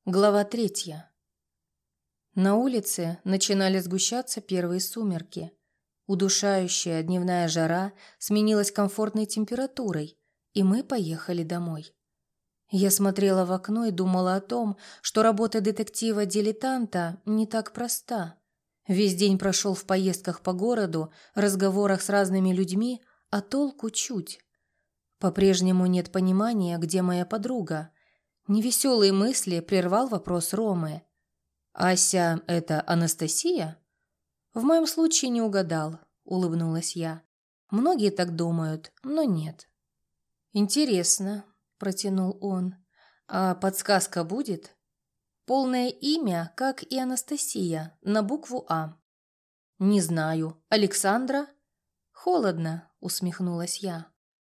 Глава 3. На улице начинали сгущаться первые сумерки. Удушающая дневная жара сменилась комфортной температурой, и мы поехали домой. Я смотрела в окно и думала о том, что работа детектива-дилетанта не так проста. Весь день прошел в поездках по городу, разговорах с разными людьми, а толку чуть. По-прежнему нет понимания, где моя подруга. Невеселые мысли прервал вопрос Ромы. «Ася – это Анастасия?» «В моем случае не угадал», – улыбнулась я. «Многие так думают, но нет». «Интересно», – протянул он. «А подсказка будет?» «Полное имя, как и Анастасия, на букву «А». «Не знаю. Александра?» «Холодно», – усмехнулась я.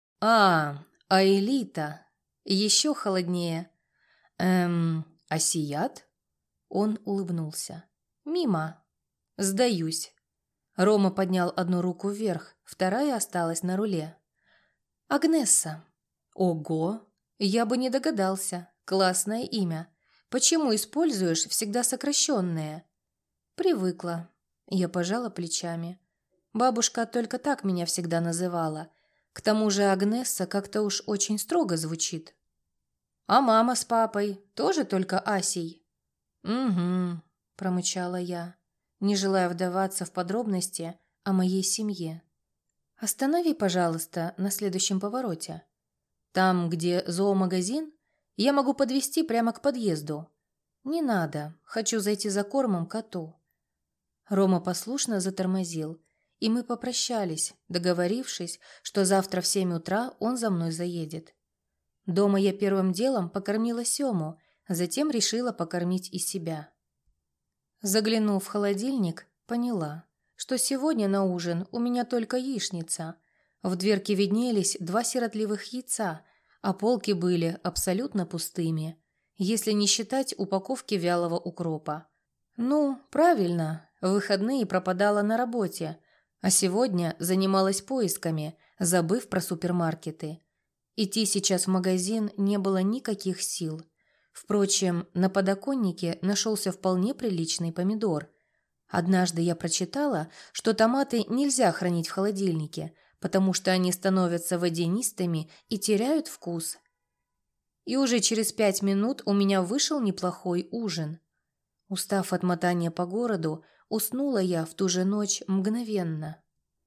Аэлита. Еще холоднее. Асият?» Он улыбнулся. «Мимо. Сдаюсь». Рома поднял одну руку вверх, вторая осталась на руле. «Агнесса». «Ого! Я бы не догадался. Классное имя. Почему используешь всегда сокращенное?» «Привыкла». Я пожала плечами. Бабушка только так меня всегда называла. К тому же Агнесса как-то уж очень строго звучит. «А мама с папой тоже только Асей?» «Угу», – промычала я, не желая вдаваться в подробности о моей семье. «Останови, пожалуйста, на следующем повороте. Там, где зоомагазин, я могу подвезти прямо к подъезду». «Не надо, хочу зайти за кормом коту». Рома послушно затормозил, и мы попрощались, договорившись, что завтра в 7 утра он за мной заедет. Дома я первым делом покормила Сему, затем решила покормить и себя. Заглянув в холодильник, поняла, что сегодня на ужин у меня только яичница. В дверке виднелись 2 сиротливых яйца, а полки были абсолютно пустыми, если не считать упаковки вялого укропа. Ну, правильно, в выходные пропадала на работе, а сегодня занималась поисками, забыв про супермаркеты. Идти сейчас в магазин не было никаких сил. Впрочем, на подоконнике нашелся вполне приличный помидор. Однажды я прочитала, что томаты нельзя хранить в холодильнике, потому что они становятся водянистыми и теряют вкус. И уже через 5 минут у меня вышел неплохой ужин. Устав от мотания по городу, уснула я в ту же ночь мгновенно.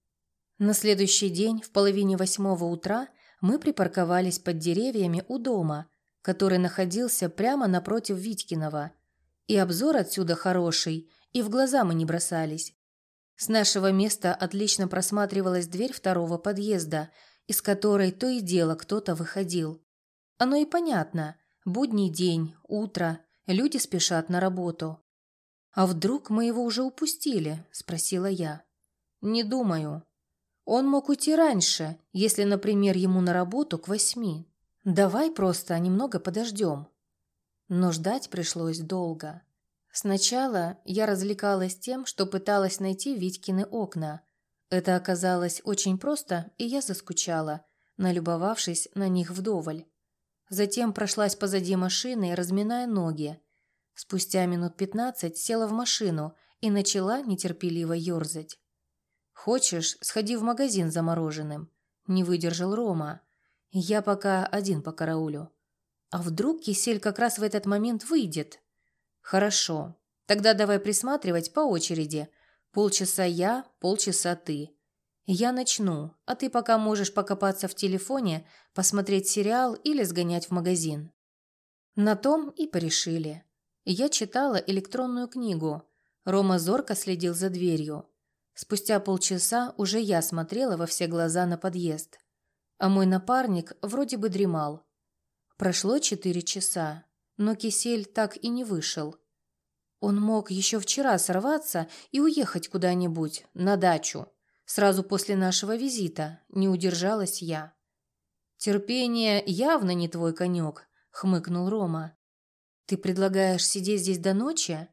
На следующий день в 7:30 утра мы припарковались под деревьями у дома, который находился прямо напротив Витькиного. И обзор отсюда хороший, и в глаза мы не бросались. С нашего места отлично просматривалась дверь 2-го подъезда, из которой то и дело кто-то выходил. Оно и понятно. Будний день, утро, люди спешат на работу. «А вдруг мы его уже упустили?» – спросила я. «Не думаю. Он мог уйти раньше, если, например, ему на работу к 8. Давай просто немного подождем». Но ждать пришлось долго. Сначала я развлекалась тем, что пыталась найти Витькины окна. Это оказалось очень просто, и я заскучала, налюбовавшись на них вдоволь. Затем прошлась позади машины, разминая ноги. Спустя минут 15 села в машину и начала нетерпеливо ерзать. «Хочешь, сходи в магазин за мороженым?» – не выдержал Рома. «Я пока один по караулю». «А вдруг кисель как раз в этот момент выйдет?» «Хорошо. Тогда давай присматривать по очереди. Полчаса я, полчаса ты. Я начну, а ты пока можешь покопаться в телефоне, посмотреть сериал или сгонять в магазин». На том и порешили. Я читала электронную книгу. Рома зорко следил за дверью. Спустя полчаса уже я смотрела во все глаза на подъезд. А мой напарник вроде бы дремал. Прошло 4 часа, но кисель так и не вышел. Он мог еще вчера сорваться и уехать куда-нибудь, на дачу. Сразу после нашего визита не удержалась я. «Терпение явно не твой конек», — хмыкнул Рома. «Ты предлагаешь сидеть здесь до ночи?»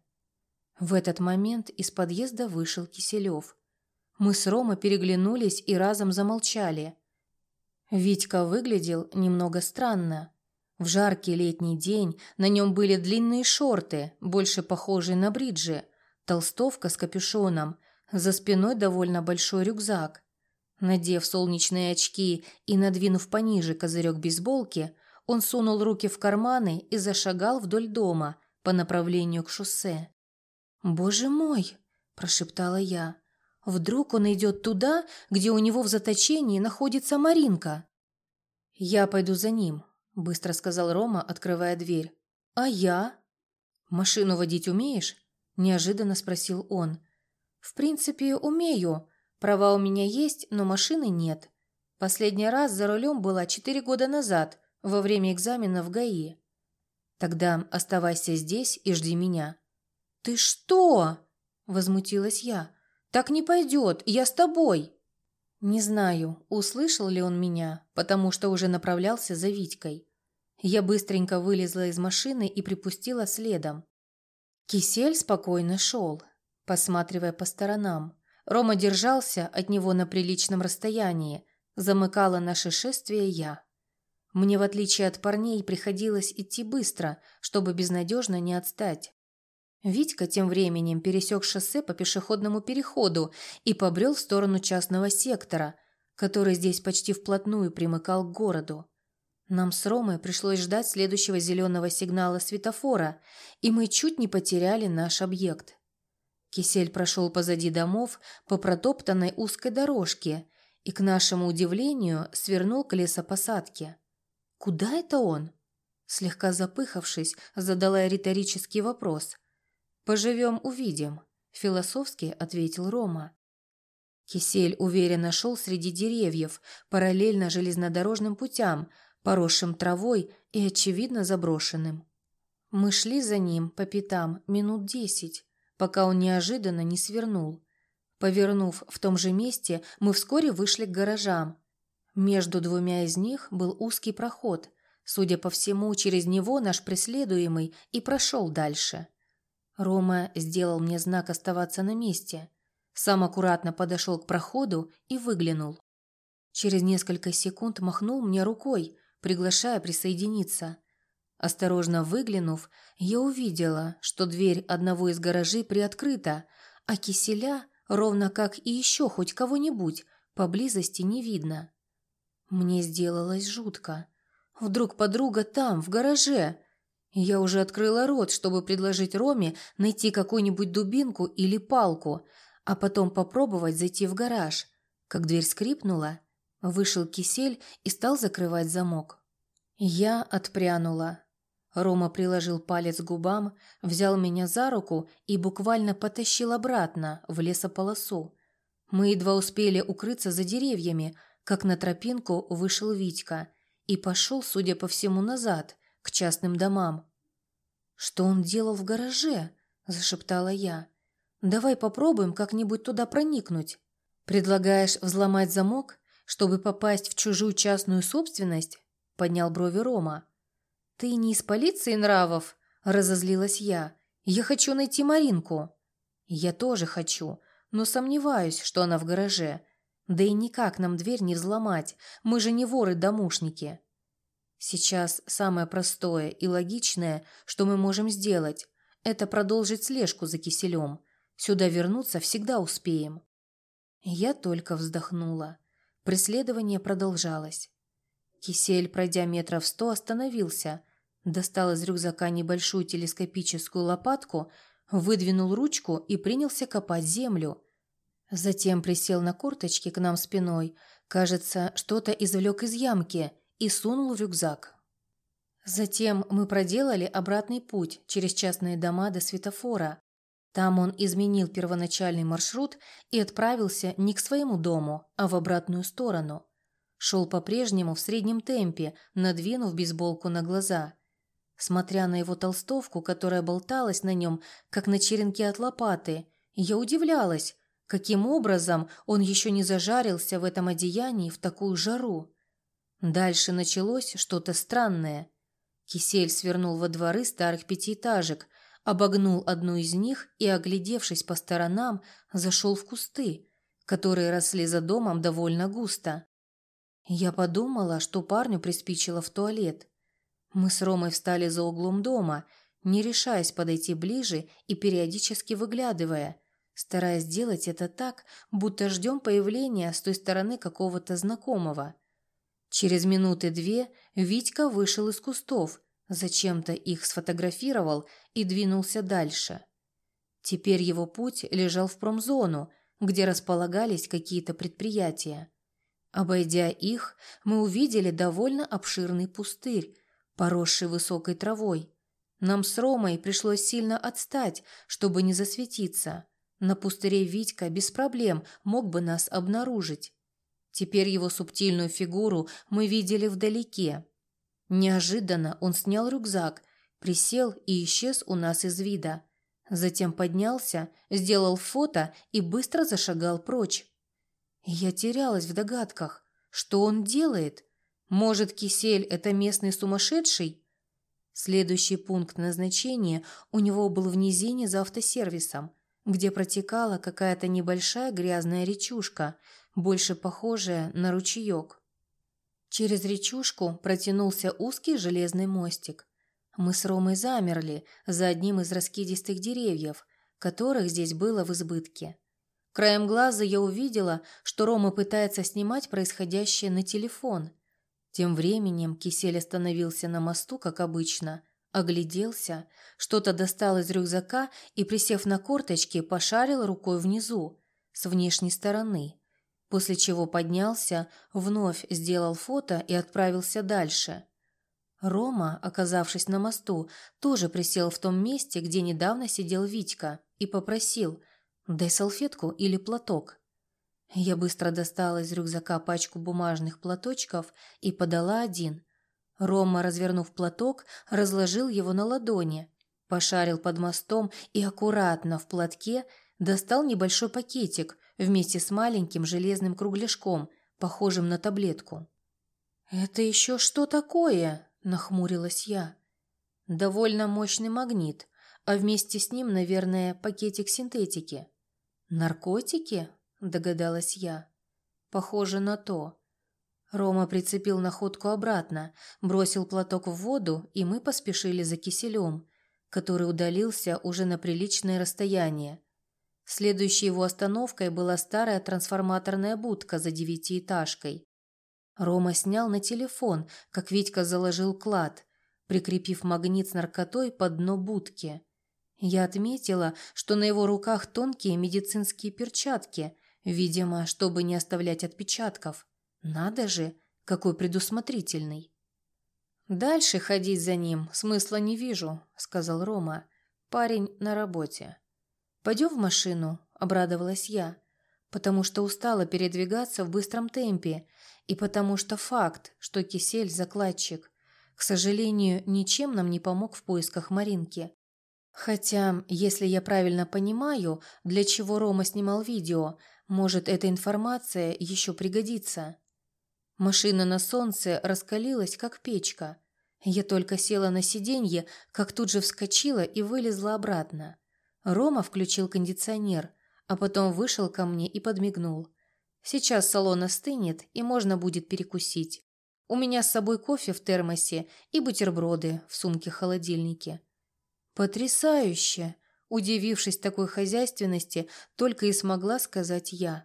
В этот момент из подъезда вышел Киселев. Мы с Ромой переглянулись и разом замолчали. Витька выглядел немного странно. В жаркий летний день на нем были длинные шорты, больше похожие на бриджи, толстовка с капюшоном, за спиной довольно большой рюкзак. Надев солнечные очки и надвинув пониже козырек бейсболки, он сунул руки в карманы и зашагал вдоль дома по направлению к шоссе. «Боже мой!» – прошептала я. «Вдруг он идет туда, где у него в заточении находится Маринка?» «Я пойду за ним», – быстро сказал Рома, открывая дверь. «А я?» «Машину водить умеешь?» – неожиданно спросил он. «В принципе, умею. Права у меня есть, но машины нет. Последний раз за рулем была 4 года назад, во время экзамена в ГАИ. Тогда оставайся здесь и жди меня». «Ты что?» – возмутилась я. «Так не пойдет, я с тобой». Не знаю, услышал ли он меня, потому что уже направлялся за Витькой. Я быстренько вылезла из машины и припустила следом. Кисель спокойно шел, посматривая по сторонам. Рома держался от него на приличном расстоянии, замыкала наше шествие я. Мне, в отличие от парней, приходилось идти быстро, чтобы безнадежно не отстать. Витька тем временем пересек шоссе по пешеходному переходу и побрел в сторону частного сектора, который здесь почти вплотную примыкал к городу. Нам с Ромой пришлось ждать следующего зеленого сигнала светофора, и мы чуть не потеряли наш объект. Кисель прошел позади домов по протоптанной узкой дорожке и, к нашему удивлению, свернул к лесопосадке. «Куда это он?» Слегка запыхавшись, задала я риторический вопрос. «Поживем – увидим», – философски ответил Рома. Кисель уверенно шел среди деревьев, параллельно железнодорожным путям, поросшим травой и, очевидно, заброшенным. Мы шли за ним по пятам минут 10, пока он неожиданно не свернул. Повернув в том же месте, мы вскоре вышли к гаражам. Между двумя из них был узкий проход. Судя по всему, через него наш преследуемый и прошел дальше. Рома сделал мне знак оставаться на месте. Сам аккуратно подошел к проходу и выглянул. Через несколько секунд махнул мне рукой, приглашая присоединиться. Осторожно выглянув, я увидела, что дверь одного из гаражей приоткрыта, а Киселя, ровно как и еще хоть кого-нибудь, поблизости не видно. Мне сделалось жутко. Вдруг подруга там, в гараже. Я уже открыла рот, чтобы предложить Роме найти какую-нибудь дубинку или палку, а потом попробовать зайти в гараж. Как дверь скрипнула, вышел Кисель и стал закрывать замок. Я отпрянула. Рома приложил палец к губам, взял меня за руку и буквально потащил обратно в лесополосу. Мы едва успели укрыться за деревьями, как на тропинку вышел Витька и пошел, судя по всему, назад, к частным домам. «Что он делал в гараже?» – зашептала я. «Давай попробуем как-нибудь туда проникнуть. Предлагаешь взломать замок, чтобы попасть в чужую частную собственность?» – поднял брови Рома. «Ты не из полиции нравов?» – разозлилась я. «Я хочу найти Маринку». «Я тоже хочу, но сомневаюсь, что она в гараже. Да и никак нам дверь не взломать, мы же не воры-домушники». «Сейчас самое простое и логичное, что мы можем сделать, это продолжить слежку за Киселем. Сюда вернуться всегда успеем». Я только вздохнула. Преследование продолжалось. Кисель, пройдя метров 100, остановился, достал из рюкзака небольшую телескопическую лопатку, выдвинул ручку и принялся копать землю. Затем присел на корточки к нам спиной, кажется, что-то извлек из ямки и сунул в рюкзак. Затем мы проделали обратный путь через частные дома до светофора. Там он изменил первоначальный маршрут и отправился не к своему дому, а в обратную сторону. Шел по-прежнему в среднем темпе, надвинув бейсболку на глаза. Смотря на его толстовку, которая болталась на нем, как на черенке от лопаты, я удивлялась, каким образом он еще не зажарился в этом одеянии в такую жару. Дальше началось что-то странное. Кисель свернул во дворы старых пятиэтажек, обогнул одну из них и, оглядевшись по сторонам, зашел в кусты, которые росли за домом довольно густо. Я подумала, что парню приспичило в туалет. Мы с Ромой встали за углом дома, не решаясь подойти ближе и периодически выглядывая, стараясь сделать это так, будто ждем появления с той стороны какого-то знакомого. Через минуты 2 Витька вышел из кустов, зачем-то их сфотографировал и двинулся дальше. Теперь его путь лежал в промзону, где располагались какие-то предприятия. Обойдя их, мы увидели довольно обширный пустырь, поросший высокой травой. Нам с Ромой пришлось сильно отстать, чтобы не засветиться. На пустыре Витька без проблем мог бы нас обнаружить. Теперь его субтильную фигуру мы видели вдалеке. Неожиданно он снял рюкзак, присел и исчез у нас из вида. Затем поднялся, сделал фото и быстро зашагал прочь. Я терялась в догадках, что он делает. Может, Кисель – это местный сумасшедший? Следующий пункт назначения у него был в низине за автосервисом, где протекала какая-то небольшая грязная речушка, больше похожая на ручеек. Через речушку протянулся узкий железный мостик. Мы с Ромой замерли за одним из раскидистых деревьев, которых здесь было в избытке. Краем глаза я увидела, что Рома пытается снимать происходящее на телефон. Тем временем Кисель остановился на мосту, как обычно, огляделся, что-то достал из рюкзака и, присев на корточки, пошарил рукой внизу, с внешней стороны, после чего поднялся, вновь сделал фото и отправился дальше. Рома, оказавшись на мосту, тоже присел в том месте, где недавно сидел Витька, и попросил: «Дай салфетку или платок». Я быстро достала из рюкзака пачку бумажных платочков и подала один. Рома, развернув платок, разложил его на ладони, пошарил под мостом и аккуратно в платке достал небольшой пакетик вместе с маленьким железным кругляшком, похожим на таблетку. «Это еще что такое?» – нахмурилась я. «Довольно мощный магнит, а вместе с ним, наверное, пакетик синтетики». «Наркотики?» – догадалась я. «Похоже на то». Рома прицепил находку обратно, бросил платок в воду, и мы поспешили за Киселем, который удалился уже на приличное расстояние. Следующей его остановкой была старая трансформаторная будка за 9-этажкой. Рома снял на телефон, как Витька заложил клад, прикрепив магнит с наркотой под дно будки. Я отметила, что на его руках тонкие медицинские перчатки, видимо, чтобы не оставлять отпечатков. Надо же, какой предусмотрительный. «Дальше ходить за ним смысла не вижу», — сказал Рома. «Парень на работе». «Пойдем в машину», — обрадовалась я, потому что устала передвигаться в быстром темпе и потому что факт, что Кисель — закладчик, к сожалению, ничем нам не помог в поисках Маринки. Хотя, если я правильно понимаю, для чего Рома снимал видео, может, эта информация еще пригодится. Машина на солнце раскалилась, как печка. Я только села на сиденье, как тут же вскочила и вылезла обратно. Рома включил кондиционер, а потом вышел ко мне и подмигнул. Сейчас салон остынет, и можно будет перекусить. У меня с собой кофе в термосе и бутерброды в сумке-холодильнике. «Потрясающе!» – удивившись такой хозяйственности, только и смогла сказать я.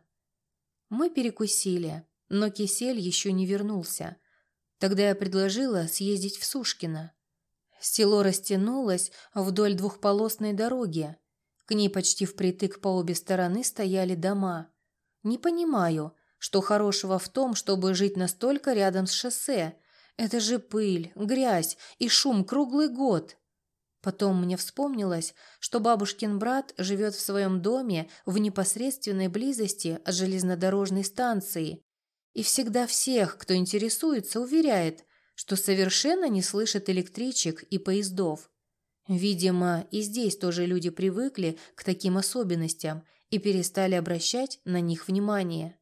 Мы перекусили, но Кисель еще не вернулся. Тогда я предложила съездить в Сушкино. Село растянулось вдоль двухполосной дороги. К ней почти впритык по обе стороны стояли дома. Не понимаю, что хорошего в том, чтобы жить настолько рядом с шоссе. Это же пыль, грязь и шум круглый год. Потом мне вспомнилось, что бабушкин брат живет в своем доме в непосредственной близости от железнодорожной станции и всегда всех, кто интересуется, уверяет, что совершенно не слышит электричек и поездов. Видимо, и здесь тоже люди привыкли к таким особенностям и перестали обращать на них внимание.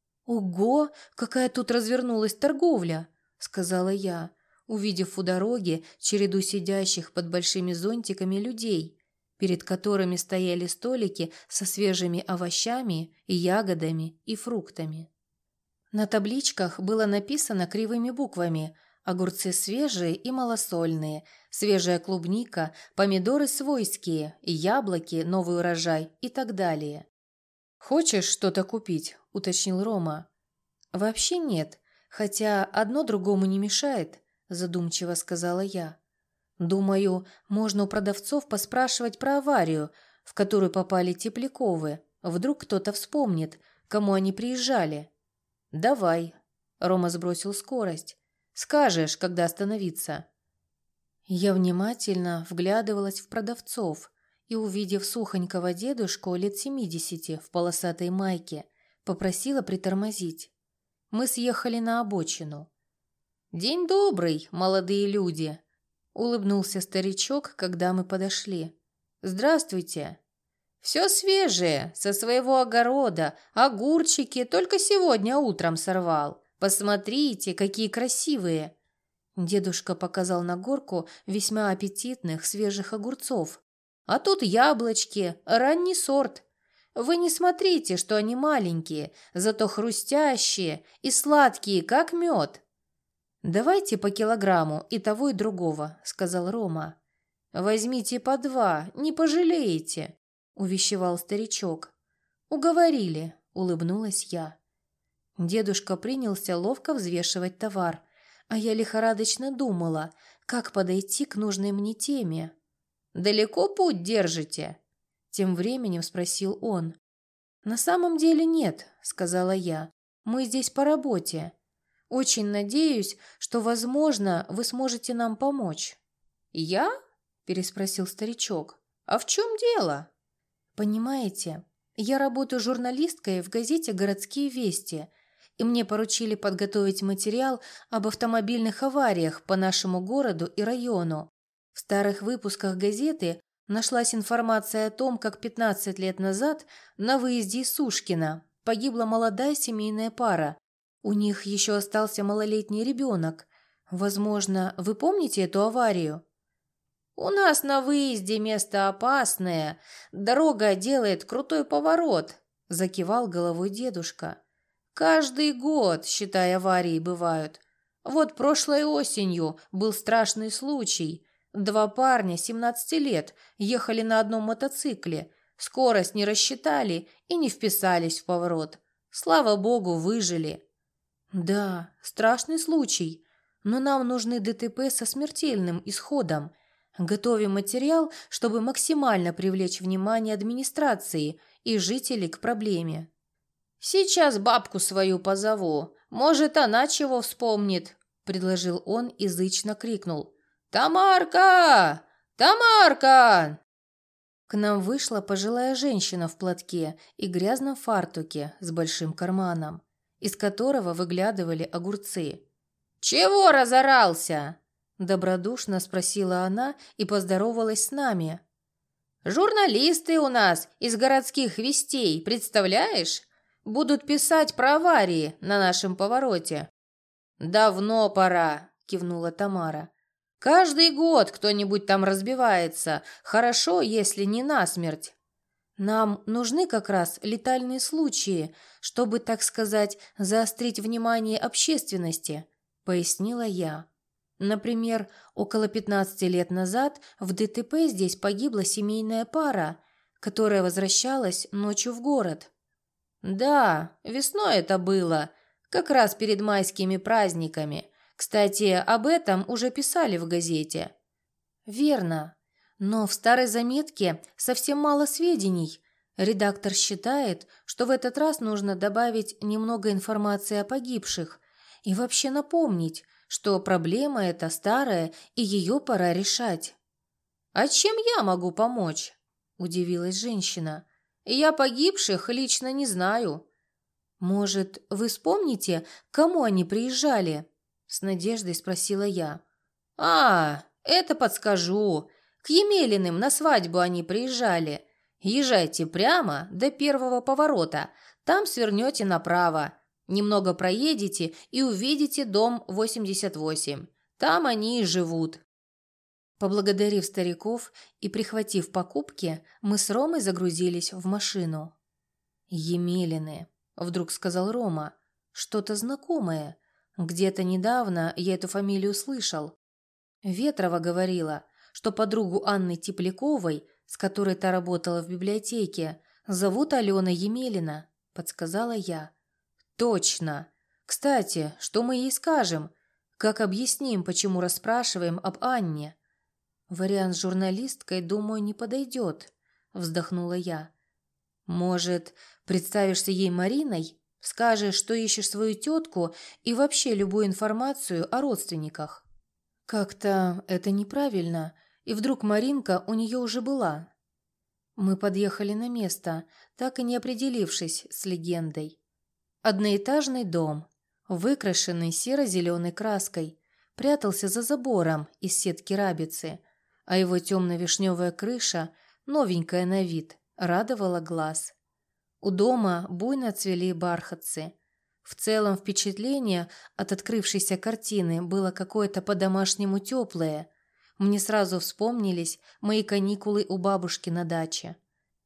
«Ого, какая тут развернулась торговля!» – сказала я, увидев у дороги череду сидящих под большими зонтиками людей, перед которыми стояли столики со свежими овощами, ягодами и фруктами. На табличках было написано кривыми буквами Огурцы свежие и малосольные, свежая клубника, помидоры свойские, яблоки, новый урожай и так далее. «Хочешь что-то купить?» – уточнил Рома. «Вообще нет, хотя одно другому не мешает», – задумчиво сказала я. «Думаю, можно у продавцов поспрашивать про аварию, в которую попали Тепляковы. Вдруг кто-то вспомнит, кому они приезжали». «Давай», – Рома сбросил скорость. «Скажешь, когда остановиться». Я внимательно вглядывалась в продавцов и, увидев сухонького дедушку лет 70 в полосатой майке, попросила притормозить. Мы съехали на обочину. «День добрый, молодые люди!» – улыбнулся старичок, когда мы подошли. «Здравствуйте!» «Все свежее, со своего огорода, огурчики только сегодня утром сорвал. Посмотрите, какие красивые!» Дедушка показал на горку весьма аппетитных свежих огурцов. «А тут яблочки, ранний сорт. Вы не смотрите, что они маленькие, зато хрустящие и сладкие, как мед». «Давайте по килограмму и того, и другого», — сказал Рома. «Возьмите по 2, не пожалеете», — увещевал старичок. «Уговорили», — улыбнулась я. Дедушка принялся ловко взвешивать товар, а я лихорадочно думала, как подойти к нужной мне теме. «Далеко путь держите?» — тем временем спросил он. «На самом деле нет», — сказала я. «Мы здесь по работе. Очень надеюсь, что, возможно, вы сможете нам помочь». «Я?» – переспросил старичок. «А в чем дело?» «Понимаете, я работаю журналисткой в газете «Городские вести», и мне поручили подготовить материал об автомобильных авариях по нашему городу и району. В старых выпусках газеты нашлась информация о том, как 15 лет назад на выезде из Сушкина погибла молодая семейная пара. У них еще остался малолетний ребенок. Возможно, вы помните эту аварию? «У нас на выезде место опасное. Дорога делает крутой поворот», – закивал головой дедушка. «Каждый год, считай, аварии бывают. Вот прошлой осенью был страшный случай. 2 парня 17 лет ехали на одном мотоцикле, скорость не рассчитали и не вписались в поворот. Слава богу, выжили». «Да, страшный случай, но нам нужны ДТП со смертельным исходом. Готовим материал, чтобы максимально привлечь внимание администрации и жителей к проблеме». «Сейчас бабку свою позову, может, она чего вспомнит», – предложил он и зычно крикнул. «Тамарка! Тамарка!» К нам вышла пожилая женщина в платке и грязном фартуке с большим карманом, из которого выглядывали огурцы. «Чего разорался?» – добродушно спросила она и поздоровалась с нами. «Журналисты у нас из городских вестей, представляешь? Будут писать про аварии на нашем повороте». «Давно пора», – кивнула Тамара. «Каждый год кто-нибудь там разбивается, хорошо, если не насмерть». «Нам нужны как раз летальные случаи, чтобы, так сказать, заострить внимание общественности», – пояснила я. «Например, около 15 лет назад в ДТП здесь погибла семейная пара, которая возвращалась ночью в город». «Да, весной это было, как раз перед майскими праздниками. Кстати, об этом уже писали в газете». «Верно. Но в старой заметке совсем мало сведений. Редактор считает, что в этот раз нужно добавить немного информации о погибших и вообще напомнить, что проблема эта старая и ее пора решать». «А чем я могу помочь?» – удивилась женщина. «Я погибших лично не знаю». «Может, вы вспомните, к кому они приезжали?» – с надеждой спросила я. Это подскажу. К Емелиным на свадьбу они приезжали. Езжайте прямо до первого поворота, там свернете направо. Немного проедете и увидите дом 88. Там они и живут». Поблагодарив стариков и прихватив покупки, мы с Ромой загрузились в машину. «Емелины», — вдруг сказал Рома, — «что-то знакомое. Где-то недавно я эту фамилию слышал. Ветрова говорила, что подругу Анны Тепляковой, с которой та работала в библиотеке, зовут Алена Емелина, подсказала я. Точно. Кстати, что мы ей скажем? Как объясним, почему расспрашиваем об Анне? Вариант с журналисткой, думаю, не подойдет, вздохнула я. Может, представишься ей Мариной, скажешь, что ищешь свою тетку и вообще любую информацию о родственниках? Как-то это неправильно, и вдруг Маринка у нее уже была. Мы подъехали на место, так и не определившись с легендой. Одноэтажный дом, выкрашенный серо-зеленой краской, прятался за забором из сетки рабицы, а его темно-вишневая крыша, новенькая на вид, радовала глаз. У дома буйно цвели бархатцы. В целом впечатление от открывшейся картины было какое-то по-домашнему теплое. Мне сразу вспомнились мои каникулы у бабушки на даче.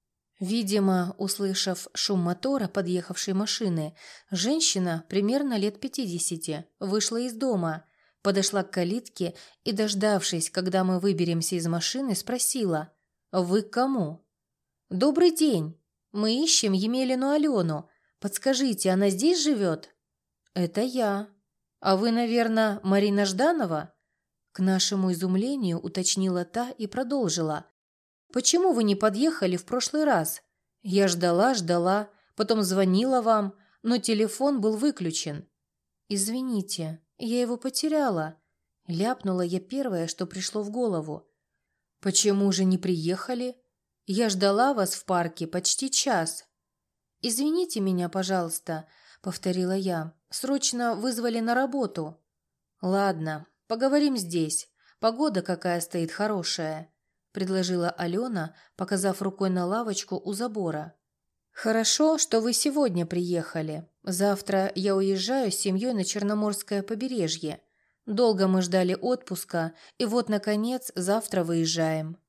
Видимо, услышав шум мотора подъехавшей машины, женщина примерно лет 50 вышла из дома, подошла к калитке и, дождавшись, когда мы выберемся из машины, спросила: «Вы к кому?» «Добрый день! Мы ищем Емелину Алену. Подскажите, она здесь живет?» «Это я. А вы, наверное, Марина Жданова?» К нашему изумлению уточнила та и продолжила. «Почему вы не подъехали в прошлый раз? Я ждала, потом звонила вам, но телефон был выключен». «Извините, я его потеряла», — ляпнула я первое, что пришло в голову. «Почему же не приехали? Я ждала вас в парке почти час». «Извините меня, пожалуйста», — повторила я. «Срочно вызвали на работу». «Ладно, поговорим здесь. Погода какая стоит хорошая», — предложила Алена, показав рукой на лавочку у забора. «Хорошо, что вы сегодня приехали. Завтра я уезжаю с семьей на Черноморское побережье. Долго мы ждали отпуска, и вот, наконец, завтра выезжаем».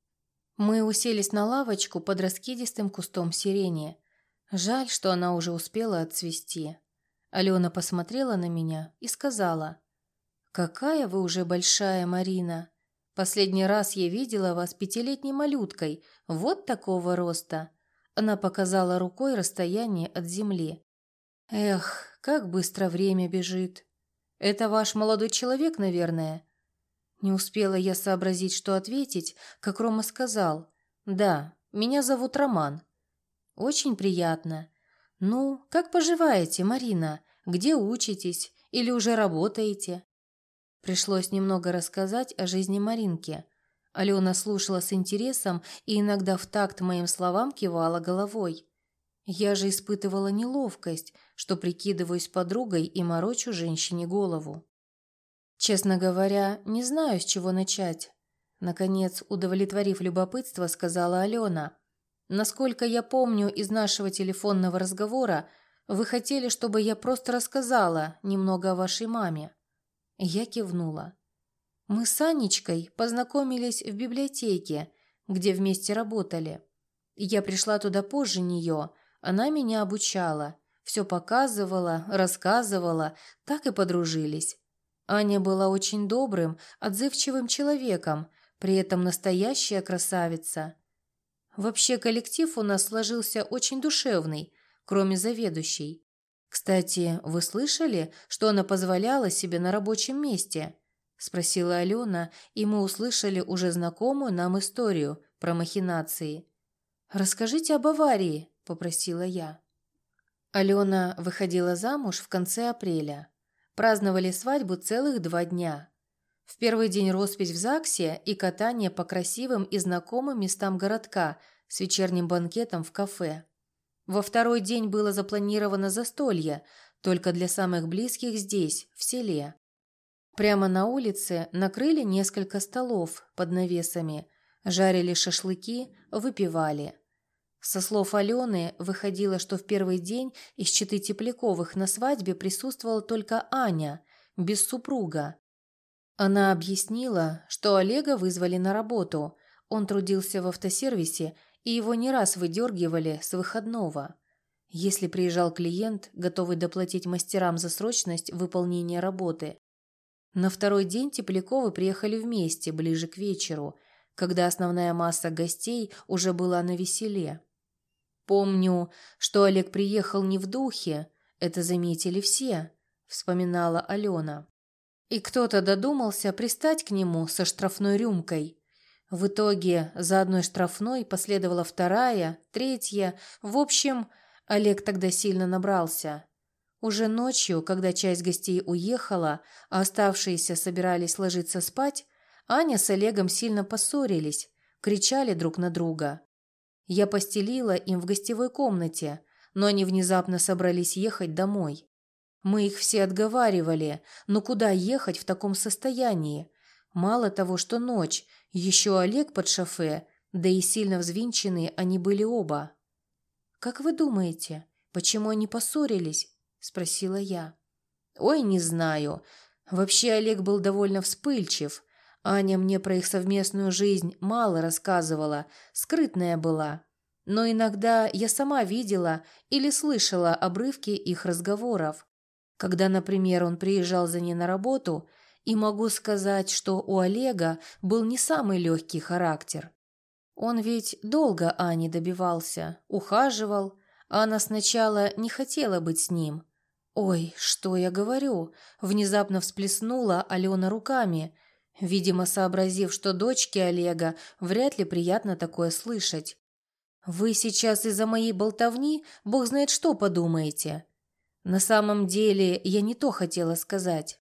Мы уселись на лавочку под раскидистым кустом сирени. Жаль, что она уже успела отцвести. Алена посмотрела на меня и сказала: «Какая вы уже большая, Марина! Последний раз я видела вас 5-летней малюткой, вот такого роста». Она показала рукой расстояние от земли. «Эх, как быстро время бежит. Это ваш молодой человек, наверное?» Не успела я сообразить, что ответить, как Рома сказал: «Да, меня зовут Роман». «Очень приятно. Ну, как поживаете, Марина? Где учитесь? Или уже работаете?» Пришлось немного рассказать о жизни Маринки. Алена слушала с интересом и иногда в такт моим словам кивала головой. Я же испытывала неловкость, что прикидываюсь подругой и морочу женщине голову. «Честно говоря, не знаю, с чего начать», — наконец, удовлетворив любопытство, сказала Алена. «Насколько я помню из нашего телефонного разговора, вы хотели, чтобы я просто рассказала немного о вашей маме». Я кивнула. Мы с Анечкой познакомились в библиотеке, где вместе работали. Я пришла туда позже нее, она меня обучала, все показывала, рассказывала, так и подружились. Аня была очень добрым, отзывчивым человеком, при этом настоящая красавица. Вообще коллектив у нас сложился очень душевный, кроме заведующей. Кстати, вы слышали, что она позволяла себе на рабочем месте? Спросила Алена, и мы услышали уже знакомую нам историю про махинации. «Расскажите об аварии», – попросила я. Алена выходила замуж в конце апреля. Праздновали свадьбу целых 2 дня. В первый день роспись в ЗАГСе и катание по красивым и знакомым местам городка с вечерним банкетом в кафе. Во второй день было запланировано застолье, только для самых близких здесь, в селе. Прямо на улице накрыли несколько столов под навесами, жарили шашлыки, выпивали. Со слов Алены выходило, что в первый день из четы Тепляковых на свадьбе присутствовала только Аня, без супруга. Она объяснила, что Олега вызвали на работу, он трудился в автосервисе, и его не раз выдергивали с выходного. если приезжал клиент, готовый доплатить мастерам за срочность выполнения работы. На второй день Тепляковы приехали вместе, ближе к вечеру, когда основная масса гостей уже была навеселе. «Помню, что Олег приехал не в духе, это заметили все», — вспоминала Алена. И кто-то додумался пристать к нему со штрафной рюмкой. В итоге за одной штрафной последовала вторая, третья. В общем, Олег тогда сильно набрался. Уже ночью, когда часть гостей уехала, а оставшиеся собирались ложиться спать, Аня с Олегом сильно поссорились, кричали друг на друга. Я постелила им в гостевой комнате, но они внезапно собрались ехать домой. Мы их все отговаривали, но куда ехать в таком состоянии? Мало того, что ночь, еще Олег под шофе, да и сильно взвинченные они были оба. «Как вы думаете, почему они поссорились?» – спросила я. «Ой, не знаю. Вообще Олег был довольно вспыльчив. Аня мне про их совместную жизнь мало рассказывала, скрытная была. Но иногда я сама видела или слышала обрывки их разговоров. Когда, например, он приезжал за ней на работу, и могу сказать, что у Олега был не самый легкий характер. Он ведь долго Ани добивался, ухаживал, а она сначала не хотела быть с ним. «Ой, что я говорю?» – внезапно всплеснула Алена руками, видимо, сообразив, что дочке Олега вряд ли приятно такое слышать. «Вы сейчас из-за моей болтовни бог знает что подумаете». На самом деле я не то хотела сказать.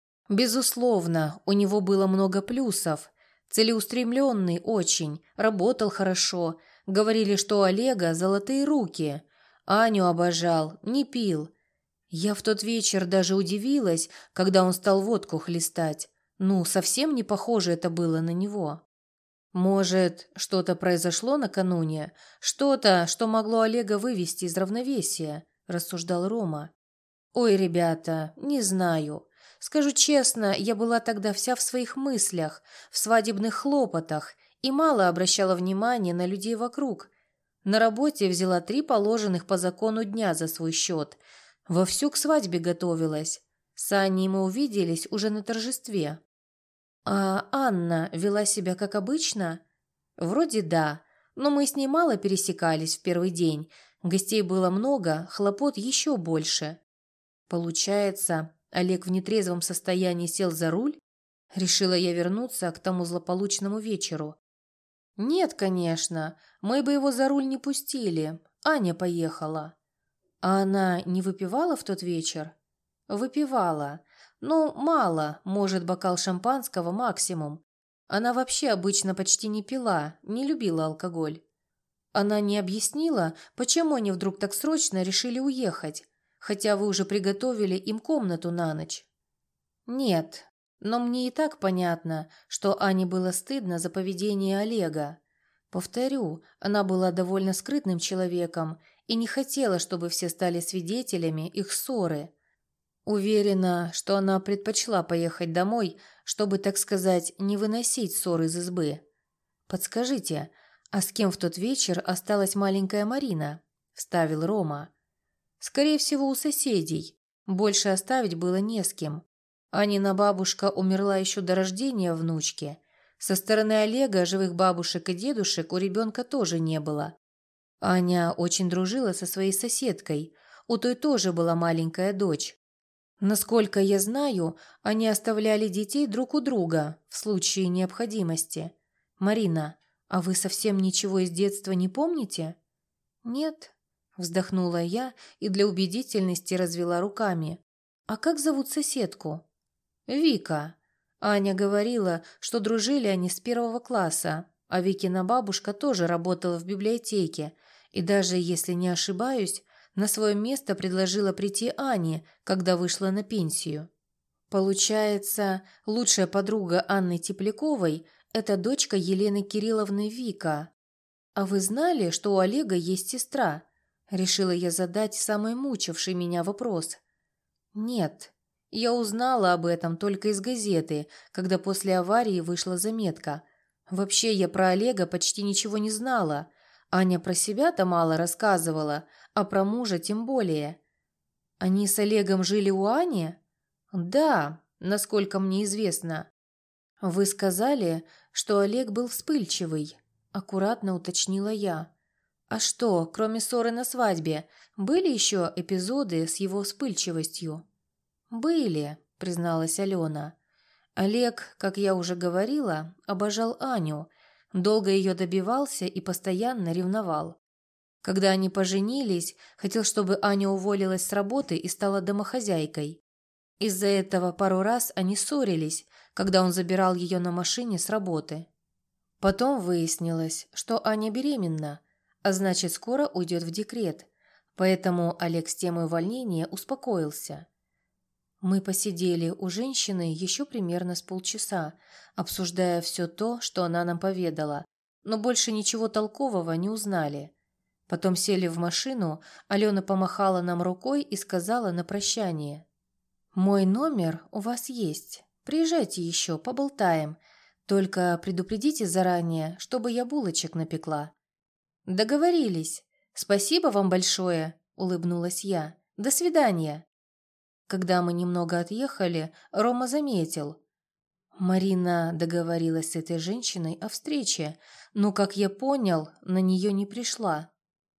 Безусловно, у него было много плюсов. Целеустремленный очень, работал хорошо. Говорили, что у Олега золотые руки. Аню обожал, не пил. Я в тот вечер даже удивилась, когда он стал водку хлестать. Ну, совсем не похоже это было на него. Может, что-то произошло накануне? Что-то, что могло Олега вывести из равновесия? Рассуждал Рома. «Ой, ребята, не знаю. Скажу честно, я была тогда вся в своих мыслях, в свадебных хлопотах и мало обращала внимания на людей вокруг. На работе взяла 3 положенных по закону дня за свой счет. Вовсю к свадьбе готовилась. С Аней мы увиделись уже на торжестве». «А Анна вела себя как обычно?» «Вроде да, но мы с ней мало пересекались в первый день. Гостей было много, хлопот еще больше». Получается, Олег в нетрезвом состоянии сел за руль? Решила я вернуться к тому злополучному вечеру. Нет, конечно, мы бы его за руль не пустили. Аня поехала. А она не выпивала в тот вечер? Выпивала. Ну, мало, может, бокал шампанского максимум. Она вообще обычно почти не пила, не любила алкоголь. Она не объяснила, почему они вдруг так срочно решили уехать, хотя вы уже приготовили им комнату на ночь. Нет, но мне и так понятно, что Ане было стыдно за поведение Олега. Повторю, она была довольно скрытным человеком и не хотела, чтобы все стали свидетелями их ссоры. Уверена, что она предпочла поехать домой, чтобы, так сказать, не выносить ссор из избы. Подскажите, а с кем в тот вечер осталась маленькая Марина? Вставил Рома. Скорее всего, у соседей. Больше оставить было не с кем. Анина бабушка умерла еще до рождения внучки. Со стороны Олега живых бабушек и дедушек у ребенка тоже не было. Аня очень дружила со своей соседкой. У той тоже была маленькая дочь. Насколько я знаю, они оставляли детей друг у друга в случае необходимости. Марина, а вы совсем ничего из детства не помните? Нет, вздохнула я и для убедительности развела руками. А как зовут соседку? Вика. Аня говорила, что дружили они с 1 класса, а Викина бабушка тоже работала в библиотеке, и даже, если не ошибаюсь, на свое место предложила прийти Ане, когда вышла на пенсию. Получается, лучшая подруга Анны Тепляковой – это дочка Елены Кирилловны Вика. А вы знали, что у Олега есть сестра? Решила я задать самый мучивший меня вопрос. Нет, я узнала об этом только из газеты, когда после аварии вышла заметка. Вообще я про Олега почти ничего не знала. Аня про себя-то мало рассказывала, а про мужа тем более. Они с Олегом жили у Ани? Да, насколько мне известно. Вы сказали, что Олег был вспыльчивый, аккуратно уточнила я. А что, кроме ссоры на свадьбе, были еще эпизоды с его вспыльчивостью? Были, призналась Алена. Олег, как я уже говорила, обожал Аню, долго ее добивался и постоянно ревновал. Когда они поженились, хотел, чтобы Аня уволилась с работы и стала домохозяйкой. Из-за этого пару раз они ссорились, когда он забирал ее на машине с работы. Потом выяснилось, что Аня беременна, а значит, скоро уйдет в декрет, поэтому Олег с темой увольнения успокоился. Мы посидели у женщины еще примерно с полчаса, обсуждая все то, что она нам поведала, но больше ничего толкового не узнали. Потом сели в машину, Алена помахала нам рукой и сказала на прощание: «Мой номер у вас есть. Приезжайте еще, поболтаем. Только предупредите заранее, чтобы я булочек напекла». «Договорились. Спасибо вам большое», — улыбнулась я. «До свидания». Когда мы немного отъехали, Рома заметил: Марина договорилась с этой женщиной о встрече, но, как я понял, на нее не пришла.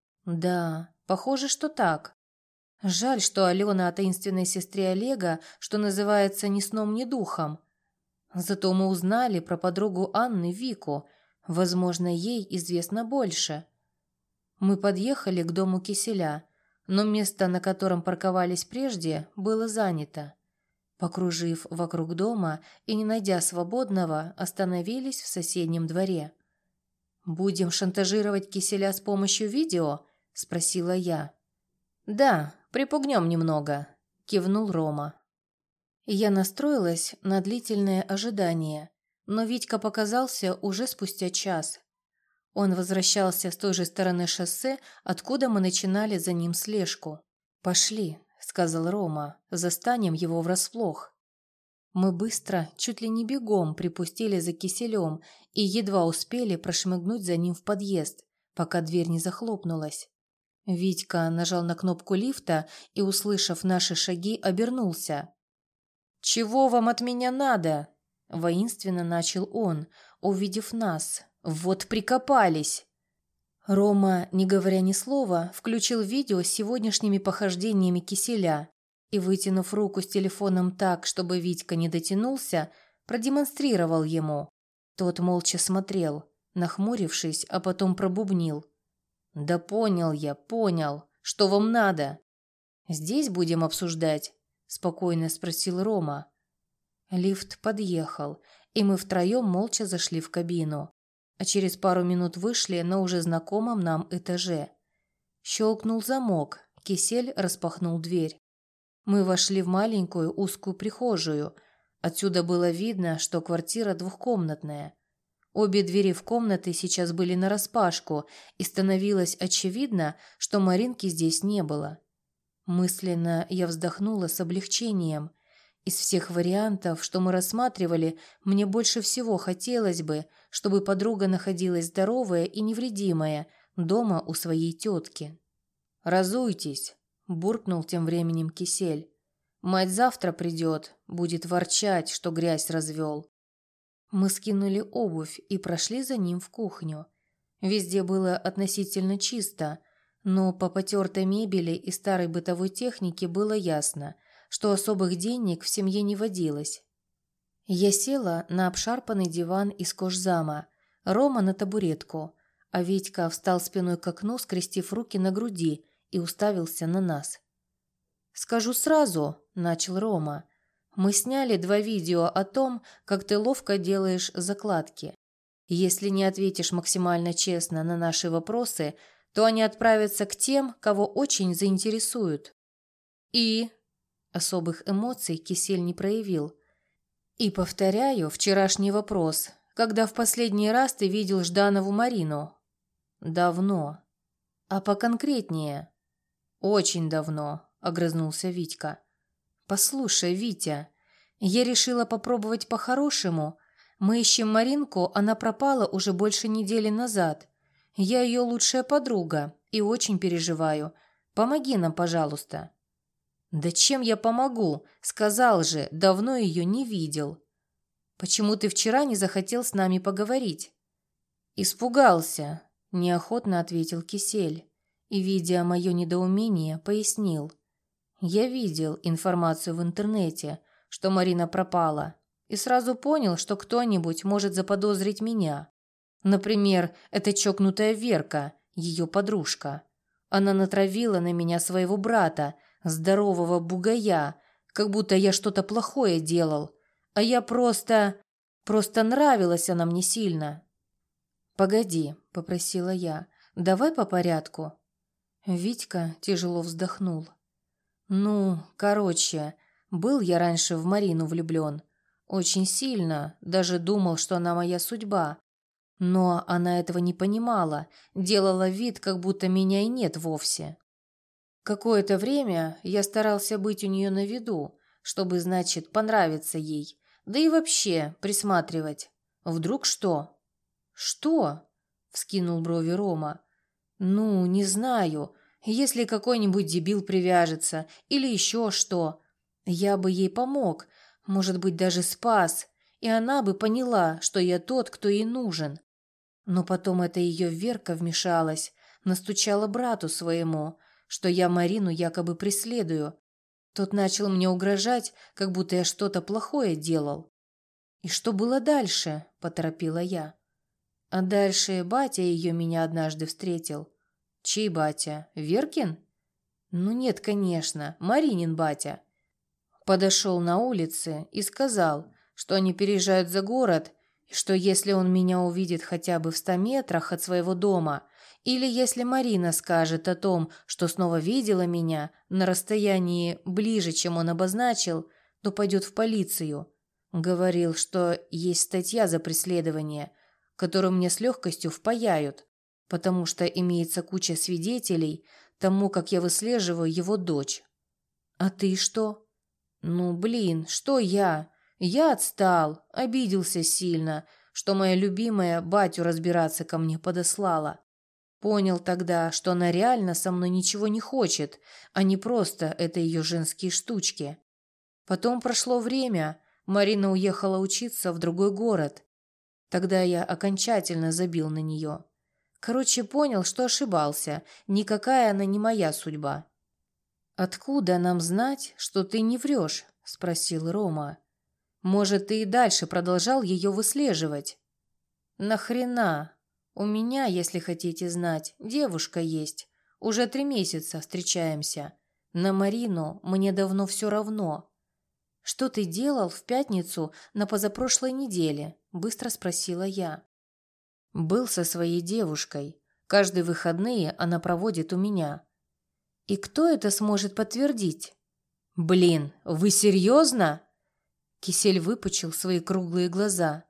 Да, похоже, что так. Жаль, что Алена о таинственной сестре Олега, что называется, ни сном, ни духом. Зато мы узнали про подругу Анны, Вику. Возможно, ей известно больше. Мы подъехали к дому Киселя, но место, на котором парковались прежде, было занято. Покружив вокруг дома и не найдя свободного, остановились в соседнем дворе. «Будем шантажировать Киселя с помощью видео?» – спросила я. «Да, припугнем немного», – кивнул Рома. Я настроилась на длительное ожидание, но Витька показался уже спустя час. Он возвращался с той же стороны шоссе, откуда мы начинали за ним слежку. «Пошли», – сказал Рома, – «застанем его врасплох». Мы быстро, чуть ли не бегом, припустили за Киселем и едва успели прошмыгнуть за ним в подъезд, пока дверь не захлопнулась. Витька нажал на кнопку лифта и, услышав наши шаги, обернулся. «Чего вам от меня надо?» – воинственно начал он, увидев нас. «Вот прикопались!» Рома, не говоря ни слова, включил видео с сегодняшними похождениями Киселя и, вытянув руку с телефоном так, чтобы Витька не дотянулся, продемонстрировал ему. Тот молча смотрел, нахмурившись, а потом пробубнил: «Да понял я, понял. Что вам надо?» «Здесь будем обсуждать?» – спокойно спросил Рома. Лифт подъехал, и мы втроем молча зашли в кабину, а через пару минут вышли на уже знакомом нам этаже. Щелкнул замок, Кисель распахнул дверь. Мы вошли в маленькую узкую прихожую. Отсюда было видно, что квартира двухкомнатная. Обе двери в комнаты сейчас были нараспашку, и становилось очевидно, что Маринки здесь не было. Мысленно я вздохнула с облегчением. Из всех вариантов, что мы рассматривали, мне больше всего хотелось бы, чтобы подруга находилась здоровая и невредимая дома у своей тетки. «Разуйтесь», – буркнул тем временем Кисель. «Мать завтра придет, будет ворчать, что грязь развел». Мы скинули обувь и прошли за ним в кухню. Везде было относительно чисто, но по потертой мебели и старой бытовой технике было ясно, что особых денег в семье не водилось. Я села на обшарпанный диван из кожзама, Рома на табуретку, а Витька встал спиной к окну, скрестив руки на груди, и уставился на нас. «Скажу сразу», – начал Рома, – «мы сняли 2 видео о том, как ты ловко делаешь закладки. Если не ответишь максимально честно на наши вопросы, то они отправятся к тем, кого очень заинтересуют». «И?» Особых эмоций Кисель не проявил. «И повторяю вчерашний вопрос. Когда в последний раз ты видел Жданову Марину?» «Давно». «А поконкретнее?» «Очень давно», — огрызнулся Витька. «Послушай, Витя, я решила попробовать по-хорошему. Мы ищем Маринку, она пропала уже больше недели назад. Я ее лучшая подруга и очень переживаю. Помоги нам, пожалуйста». «Да чем я помогу? Сказал же, давно ее не видел». «Почему ты вчера не захотел с нами поговорить?» «Испугался», – неохотно ответил Кисель и, видя мое недоумение, пояснил. «Я видел информацию в интернете, что Марина пропала, и сразу понял, что кто-нибудь может заподозрить меня. Например, эта чокнутая Верка, ее подружка. Она натравила на меня своего брата, здорового бугая, как будто я что-то плохое делал, а я просто нравилась она мне сильно». «Погоди», — попросила я, — «давай по порядку». Витька тяжело вздохнул. Короче, был я раньше в Марину влюблен. Очень сильно, даже думал, что она моя судьба. Но она этого не понимала, делала вид, как будто меня и нет вовсе. Какое-то время я старался быть у нее на виду, чтобы, значит, понравиться ей, да и вообще присматривать. Вдруг что? «Что?» – вскинул брови Рома. Не знаю. Если какой-нибудь дебил привяжется или еще что. Я бы ей помог, может быть, даже спас, и она бы поняла, что я тот, кто ей нужен. Но потом эта ее Верка вмешалась, настучала брату своему, что я Марину якобы преследую. Тот начал мне угрожать, как будто я что-то плохое делал. «И что было дальше?» – поторопила я. А дальше батя ее меня однажды встретил. «Чей батя? Веркин?» «Нет, конечно, Маринин батя». Подошел на улице и сказал, что они переезжают за город, и что если он меня увидит хотя бы в 100 метрах от своего дома, или если Марина скажет о том, что снова видела меня на расстоянии ближе, чем он обозначил, то пойдет в полицию. Говорил, что есть статья за преследование, которую мне с легкостью впаяют, потому что имеется куча свидетелей тому, как я выслеживаю его дочь. А ты что? Что я? Я отстал, обиделся сильно, что моя любимая батю разбираться ко мне подослала. Понял тогда, что она реально со мной ничего не хочет, а не просто это ее женские штучки. Потом прошло время, Марина уехала учиться в другой город. Тогда я окончательно забил на нее. Короче, понял, что ошибался, никакая она не моя судьба. «Откуда нам знать, что ты не врешь?» – спросил Рома. «Может, ты и дальше продолжал ее выслеживать?» «Нахрена? У меня, если хотите знать, девушка есть. Уже 3 месяца встречаемся. На Марину мне давно все равно». «Что ты делал в пятницу на позапрошлой неделе?» – быстро спросила я. «Был со своей девушкой. Каждые выходные она проводит у меня». «И кто это сможет подтвердить?» «Блин, вы серьезно?» Кисель выпучил свои круглые глаза.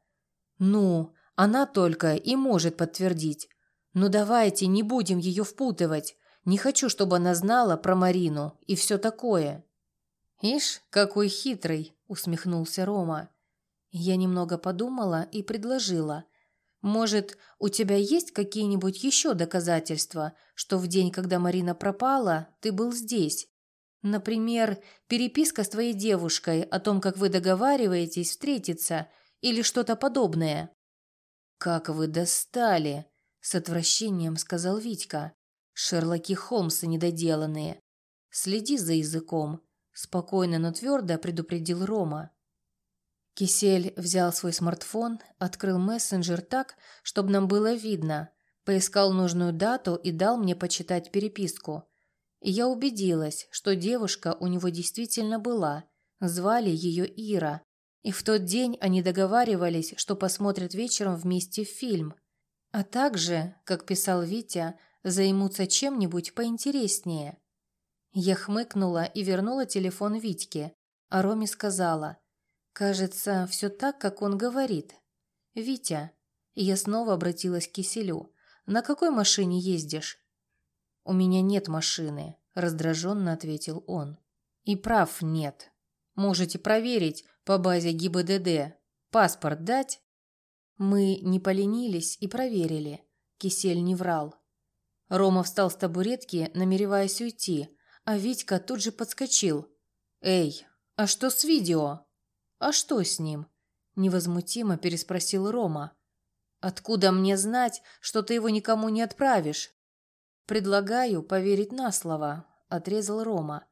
Она только и может подтвердить. Давайте не будем ее впутывать. Не хочу, чтобы она знала про Марину и все такое». «Ишь, какой хитрый!» – усмехнулся Рома. Я немного подумала и предложила. «Может, у тебя есть какие-нибудь еще доказательства, что в день, когда Марина пропала, ты был здесь? Например, переписка с твоей девушкой о том, как вы договариваетесь встретиться, или что-то подобное?» «Как вы достали!» – с отвращением сказал Витька. «Шерлоки Холмсы недоделанные. Следи за языком», – спокойно, но твердо предупредил Рома. Кисель взял свой смартфон, открыл мессенджер так, чтобы нам было видно, поискал нужную дату и дал мне почитать переписку. И я убедилась, что девушка у него действительно была, звали ее Ира, и в тот день они договаривались, что посмотрят вечером вместе фильм, а также, как писал Витя, займутся чем-нибудь поинтереснее. Я хмыкнула и вернула телефон Витьке, а Роме сказала: «Кажется, все так, как он говорит. Витя», и я снова обратилась к Киселю, «на какой машине ездишь?» «У меня нет машины», – раздраженно ответил он. «И прав нет. Можете проверить по базе ГИБДД. Паспорт дать?» Мы не поленились и проверили. Кисель не врал. Рома встал с табуретки, намереваясь уйти, а Витька тут же подскочил. «Эй, а что с видео?» «А что с ним?» – невозмутимо переспросил Рома. «Откуда мне знать, что ты его никому не отправишь?» «Предлагаю поверить на слово», – отрезал Рома.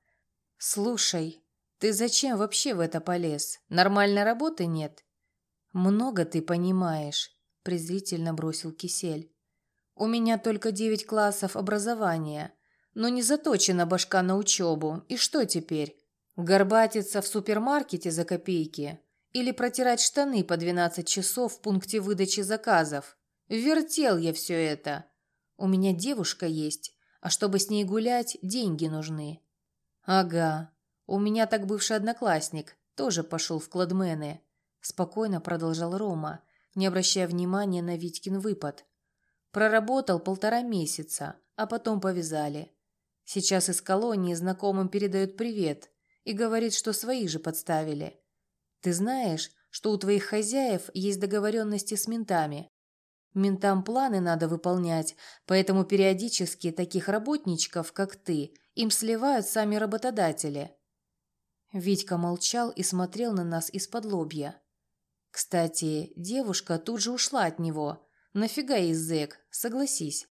«Слушай, ты зачем вообще в это полез? Нормальной работы нет?» «Много ты понимаешь», – презрительно бросил Кисель. «У меня только 9 классов образования, но не заточена башка на учебу. И что теперь? Горбатиться в супермаркете за копейки? Или протирать штаны по 12 часов в пункте выдачи заказов? Вертел я все это. У меня девушка есть, а чтобы с ней гулять, деньги нужны». «Ага, у меня так бывший одноклассник тоже пошел в кладмены», – спокойно продолжал Рома, не обращая внимания на Витькин выпад. «Проработал 1,5 месяца, а потом повязали. Сейчас из колонии знакомым передают привет и говорит, что свои же подставили. Ты знаешь, что у твоих хозяев есть договоренности с ментами? Ментам планы надо выполнять, поэтому периодически таких работничков, как ты, им сливают сами работодатели». Витька молчал и смотрел на нас из-под лобья. Кстати, девушка тут же ушла от него. Нафига ей зэк, согласись.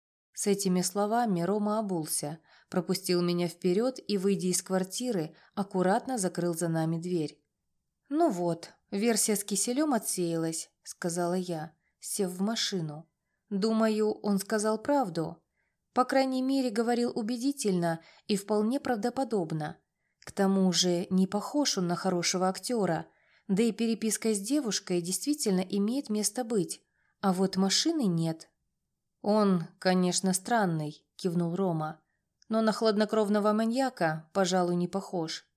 С этими словами Рома обулся, пропустил меня вперед и, выйдя из квартиры, аккуратно закрыл за нами дверь. «Ну вот, версия с Киселем отсеялась», — сказала я, сев в машину. «Думаю, он сказал правду. По крайней мере, говорил убедительно и вполне правдоподобно. К тому же не похож он на хорошего актера, да и переписка с девушкой действительно имеет место быть, а вот машины нет». «Он, конечно, странный», — кивнул Рома, «но на хладнокровного маньяка, пожалуй, не похож».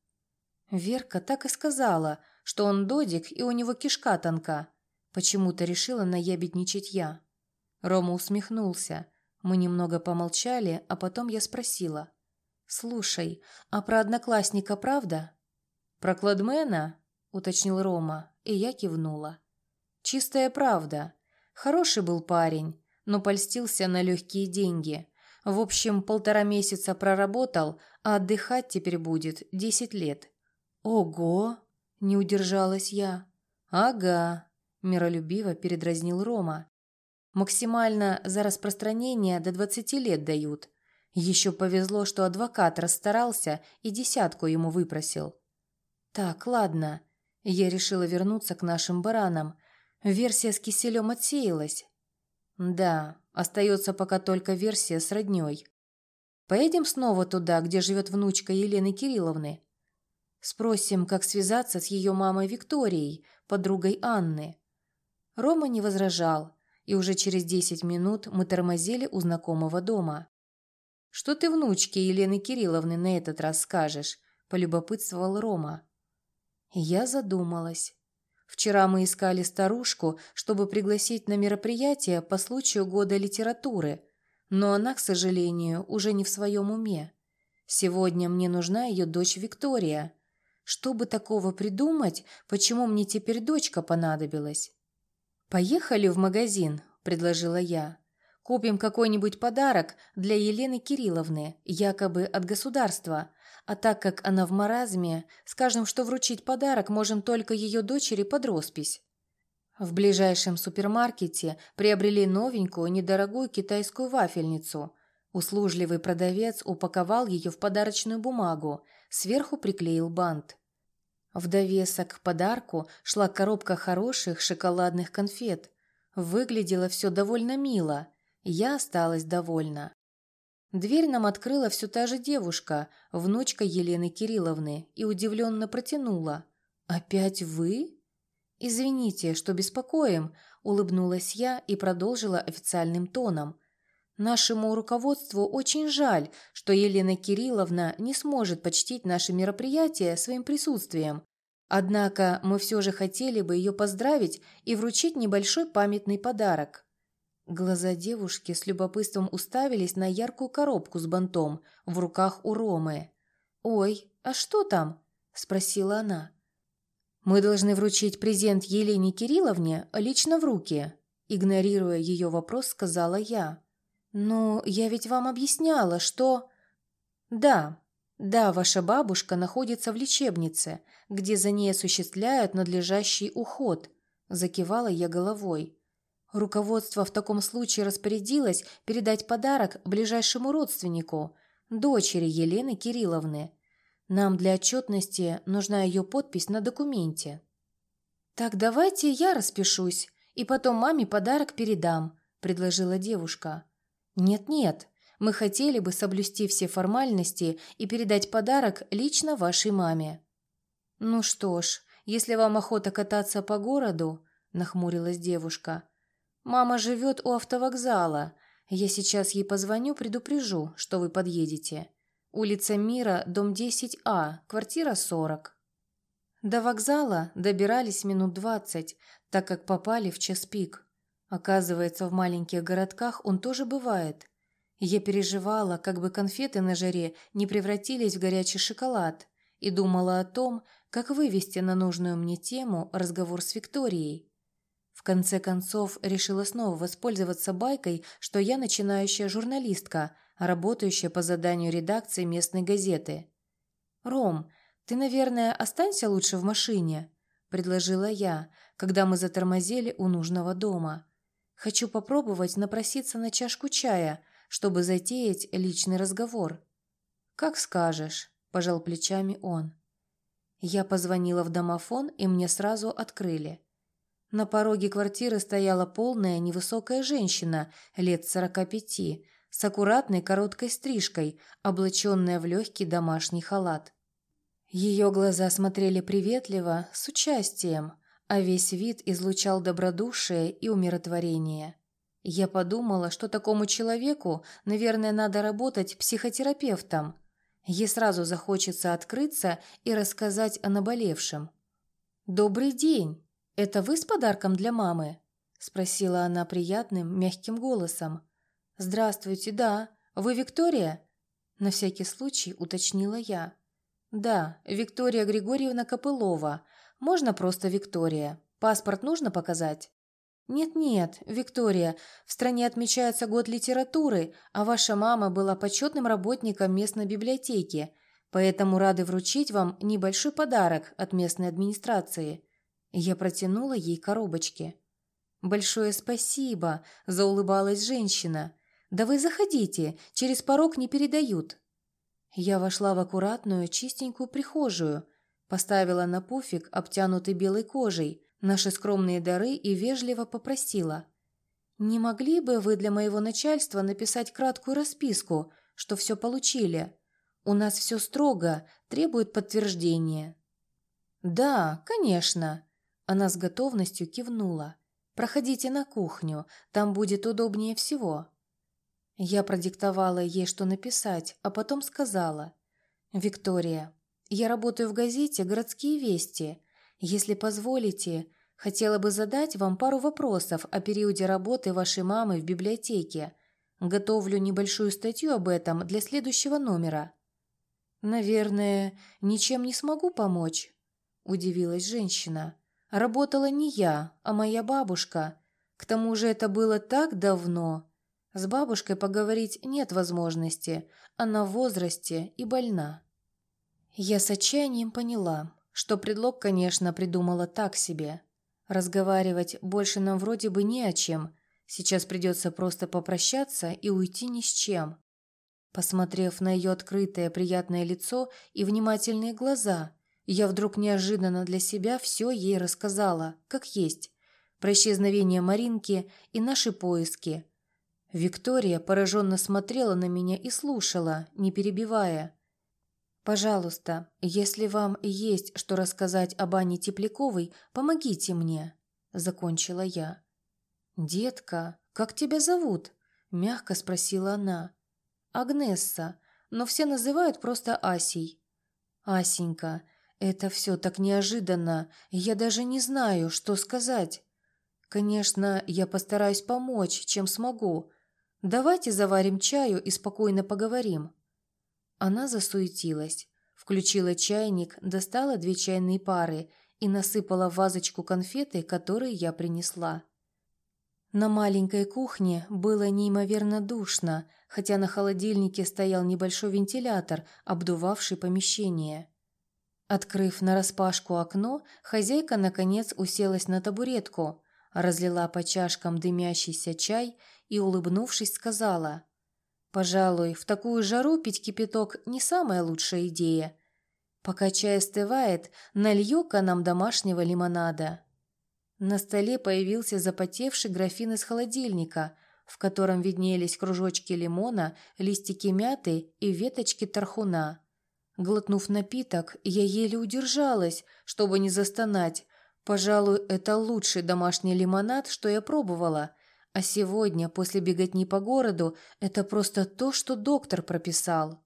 Верка так и сказала, что он додик и у него кишка тонка. Почему-то решила наябедничать я. Рома усмехнулся. Мы немного помолчали, а потом я спросила. «Слушай, а про одноклассника правда?» «Про кладмена?» – уточнил Рома, и я кивнула. «Чистая правда. Хороший был парень, но польстился на легкие деньги. В общем, 1,5 месяца проработал, а отдыхать теперь будет 10 лет». «Ого!» – не удержалась я. «Ага», – миролюбиво передразнил Рома. «Максимально за распространение до 20 лет дают. Еще повезло, что адвокат расстарался и 10 ему выпросил». «Так, ладно». Я решила вернуться к нашим баранам. Версия с Киселем отсеялась. «Да, остается пока только версия с роднёй. Поедем снова туда, где живет внучка Елены Кирилловны. Спросим, как связаться с ее мамой Викторией, подругой Анны». Рома не возражал, и уже через 10 минут мы тормозили у знакомого дома. «Что ты внучке Елены Кирилловны на этот раз скажешь?» – полюбопытствовал Рома. Я задумалась. Вчера мы искали старушку, чтобы пригласить на мероприятие по случаю года литературы, но она, к сожалению, уже не в своем уме. Сегодня мне нужна ее дочь Виктория. Чтобы такого придумать, почему мне теперь дочка понадобилась? «Поехали в магазин», – предложила я. «Купим какой-нибудь подарок для Елены Кирилловны, якобы от государства. А так как она в маразме, скажем, что вручить подарок можем только ее дочери под роспись». В ближайшем супермаркете приобрели новенькую недорогую китайскую вафельницу. Услужливый продавец упаковал ее в подарочную бумагу, сверху приклеил бант. В довесок к подарку шла коробка хороших шоколадных конфет. Выглядело все довольно мило. Я осталась довольна. Дверь нам открыла все та же девушка, внучка Елены Кирилловны, и удивленно протянула. «Опять вы?» «Извините, что беспокоим», – улыбнулась я и продолжила официальным тоном. «Нашему руководству очень жаль, что Елена Кирилловна не сможет почтить наше мероприятие своим присутствием. Однако мы все же хотели бы ее поздравить и вручить небольшой памятный подарок». Глаза девушки с любопытством уставились на яркую коробку с бантом в руках у Ромы. «Ой, а что там?» – спросила она. «Мы должны вручить презент Елене Кирилловне лично в руки». Игнорируя ее вопрос, сказала я. «Но я ведь вам объясняла, что...» «Да, да, ваша бабушка находится в лечебнице, где за ней осуществляют надлежащий уход», – закивала я головой. Руководство в таком случае распорядилось передать подарок ближайшему родственнику, дочери Елены Кирилловны. Нам для отчетности нужна ее подпись на документе. «Так давайте я распишусь, и потом маме подарок передам», – предложила девушка. «Нет-нет, мы хотели бы соблюсти все формальности и передать подарок лично вашей маме». «Ну что ж, если вам охота кататься по городу», – нахмурилась девушка. «Мама живет у автовокзала. Я сейчас ей позвоню, предупрежу, что вы подъедете. Улица Мира, дом 10А, квартира 40». До вокзала добирались минут 20, так как попали в час пик. Оказывается, в маленьких городках он тоже бывает. Я переживала, как бы конфеты на жаре не превратились в горячий шоколад, и думала о том, как вывести на нужную мне тему разговор с Викторией. В конце концов, решила снова воспользоваться байкой, что я начинающая журналистка, работающая по заданию редакции местной газеты. «Ром, ты, наверное, останься лучше в машине», – предложила я, когда мы затормозили у нужного дома. «Хочу попробовать напроситься на чашку чая, чтобы затеять личный разговор». «Как скажешь», – пожал плечами он. Я позвонила в домофон, и мне сразу открыли. На пороге квартиры стояла полная невысокая женщина лет 45, с аккуратной короткой стрижкой, облаченная в легкий домашний халат. Ее глаза смотрели приветливо, с участием, а весь вид излучал добродушие и умиротворение. Я подумала, что такому человеку, наверное, надо работать психотерапевтом. Ей сразу захочется открыться и рассказать о наболевшем. «Добрый день! Это вы с подарком для мамы?» – спросила она приятным, мягким голосом. «Здравствуйте, да. Вы Виктория?» – на всякий случай уточнила я. «Да, Виктория Григорьевна Копылова. Можно просто Виктория. Паспорт нужно показать?» «Нет-нет, Виктория, в стране отмечается год литературы, а ваша мама была почетным работником местной библиотеки, поэтому рады вручить вам небольшой подарок от местной администрации». Я протянула ей коробочки. «Большое спасибо», – заулыбалась женщина. «Да вы заходите, через порог не передают». Я вошла в аккуратную, чистенькую прихожую, поставила на пуфик, обтянутый белой кожей, наши скромные дары и вежливо попросила: «Не могли бы вы для моего начальства написать краткую расписку, что все получили? У нас все строго, требует подтверждения». «Да, конечно», – она с готовностью кивнула. «Проходите на кухню, там будет удобнее всего». Я продиктовала ей, что написать, а потом сказала: «Виктория, я работаю в газете «Городские вести». Если позволите, хотела бы задать вам пару вопросов о периоде работы вашей мамы в библиотеке. Готовлю небольшую статью об этом для следующего номера». «Наверное, ничем не смогу помочь», – удивилась женщина. «Работала не я, а моя бабушка. К тому же это было так давно. С бабушкой поговорить нет возможности, она в возрасте и больна». Я с отчаянием поняла, что предлог, конечно, придумала так себе. Разговаривать больше нам вроде бы не о чем. Сейчас придется просто попрощаться и уйти ни с чем. Посмотрев на ее открытое приятное лицо и внимательные глаза, я вдруг неожиданно для себя все ей рассказала, как есть, про исчезновение Маринки и наши поиски. Виктория пораженно смотрела на меня и слушала, не перебивая. «Пожалуйста, если вам есть что рассказать об Анне Тепляковой, помогите мне», – закончила я. «Детка, как тебя зовут?» – мягко спросила она. «Агнесса, но все называют просто Асей». «Асенька, это все так неожиданно, я даже не знаю, что сказать. Конечно, я постараюсь помочь, чем смогу. Давайте заварим чаю и спокойно поговорим». Она засуетилась, включила чайник, достала 2 чайные пары и насыпала в вазочку конфеты, которые я принесла. На маленькой кухне было неимоверно душно, хотя на холодильнике стоял небольшой вентилятор, обдувавший помещение. Открыв нараспашку окно, хозяйка наконец уселась на табуретку, разлила по чашкам дымящийся чай и, улыбнувшись, сказала: «Пожалуй, в такую жару пить кипяток не самая лучшая идея. Пока чай остывает, налью-ка нам домашнего лимонада». На столе появился запотевший графин из холодильника, в котором виднелись кружочки лимона, листики мяты и веточки тархуна. Глотнув напиток, я еле удержалась, чтобы не застонать. Пожалуй, это лучший домашний лимонад, что я пробовала. А сегодня, после беготни по городу, это просто то, что доктор прописал.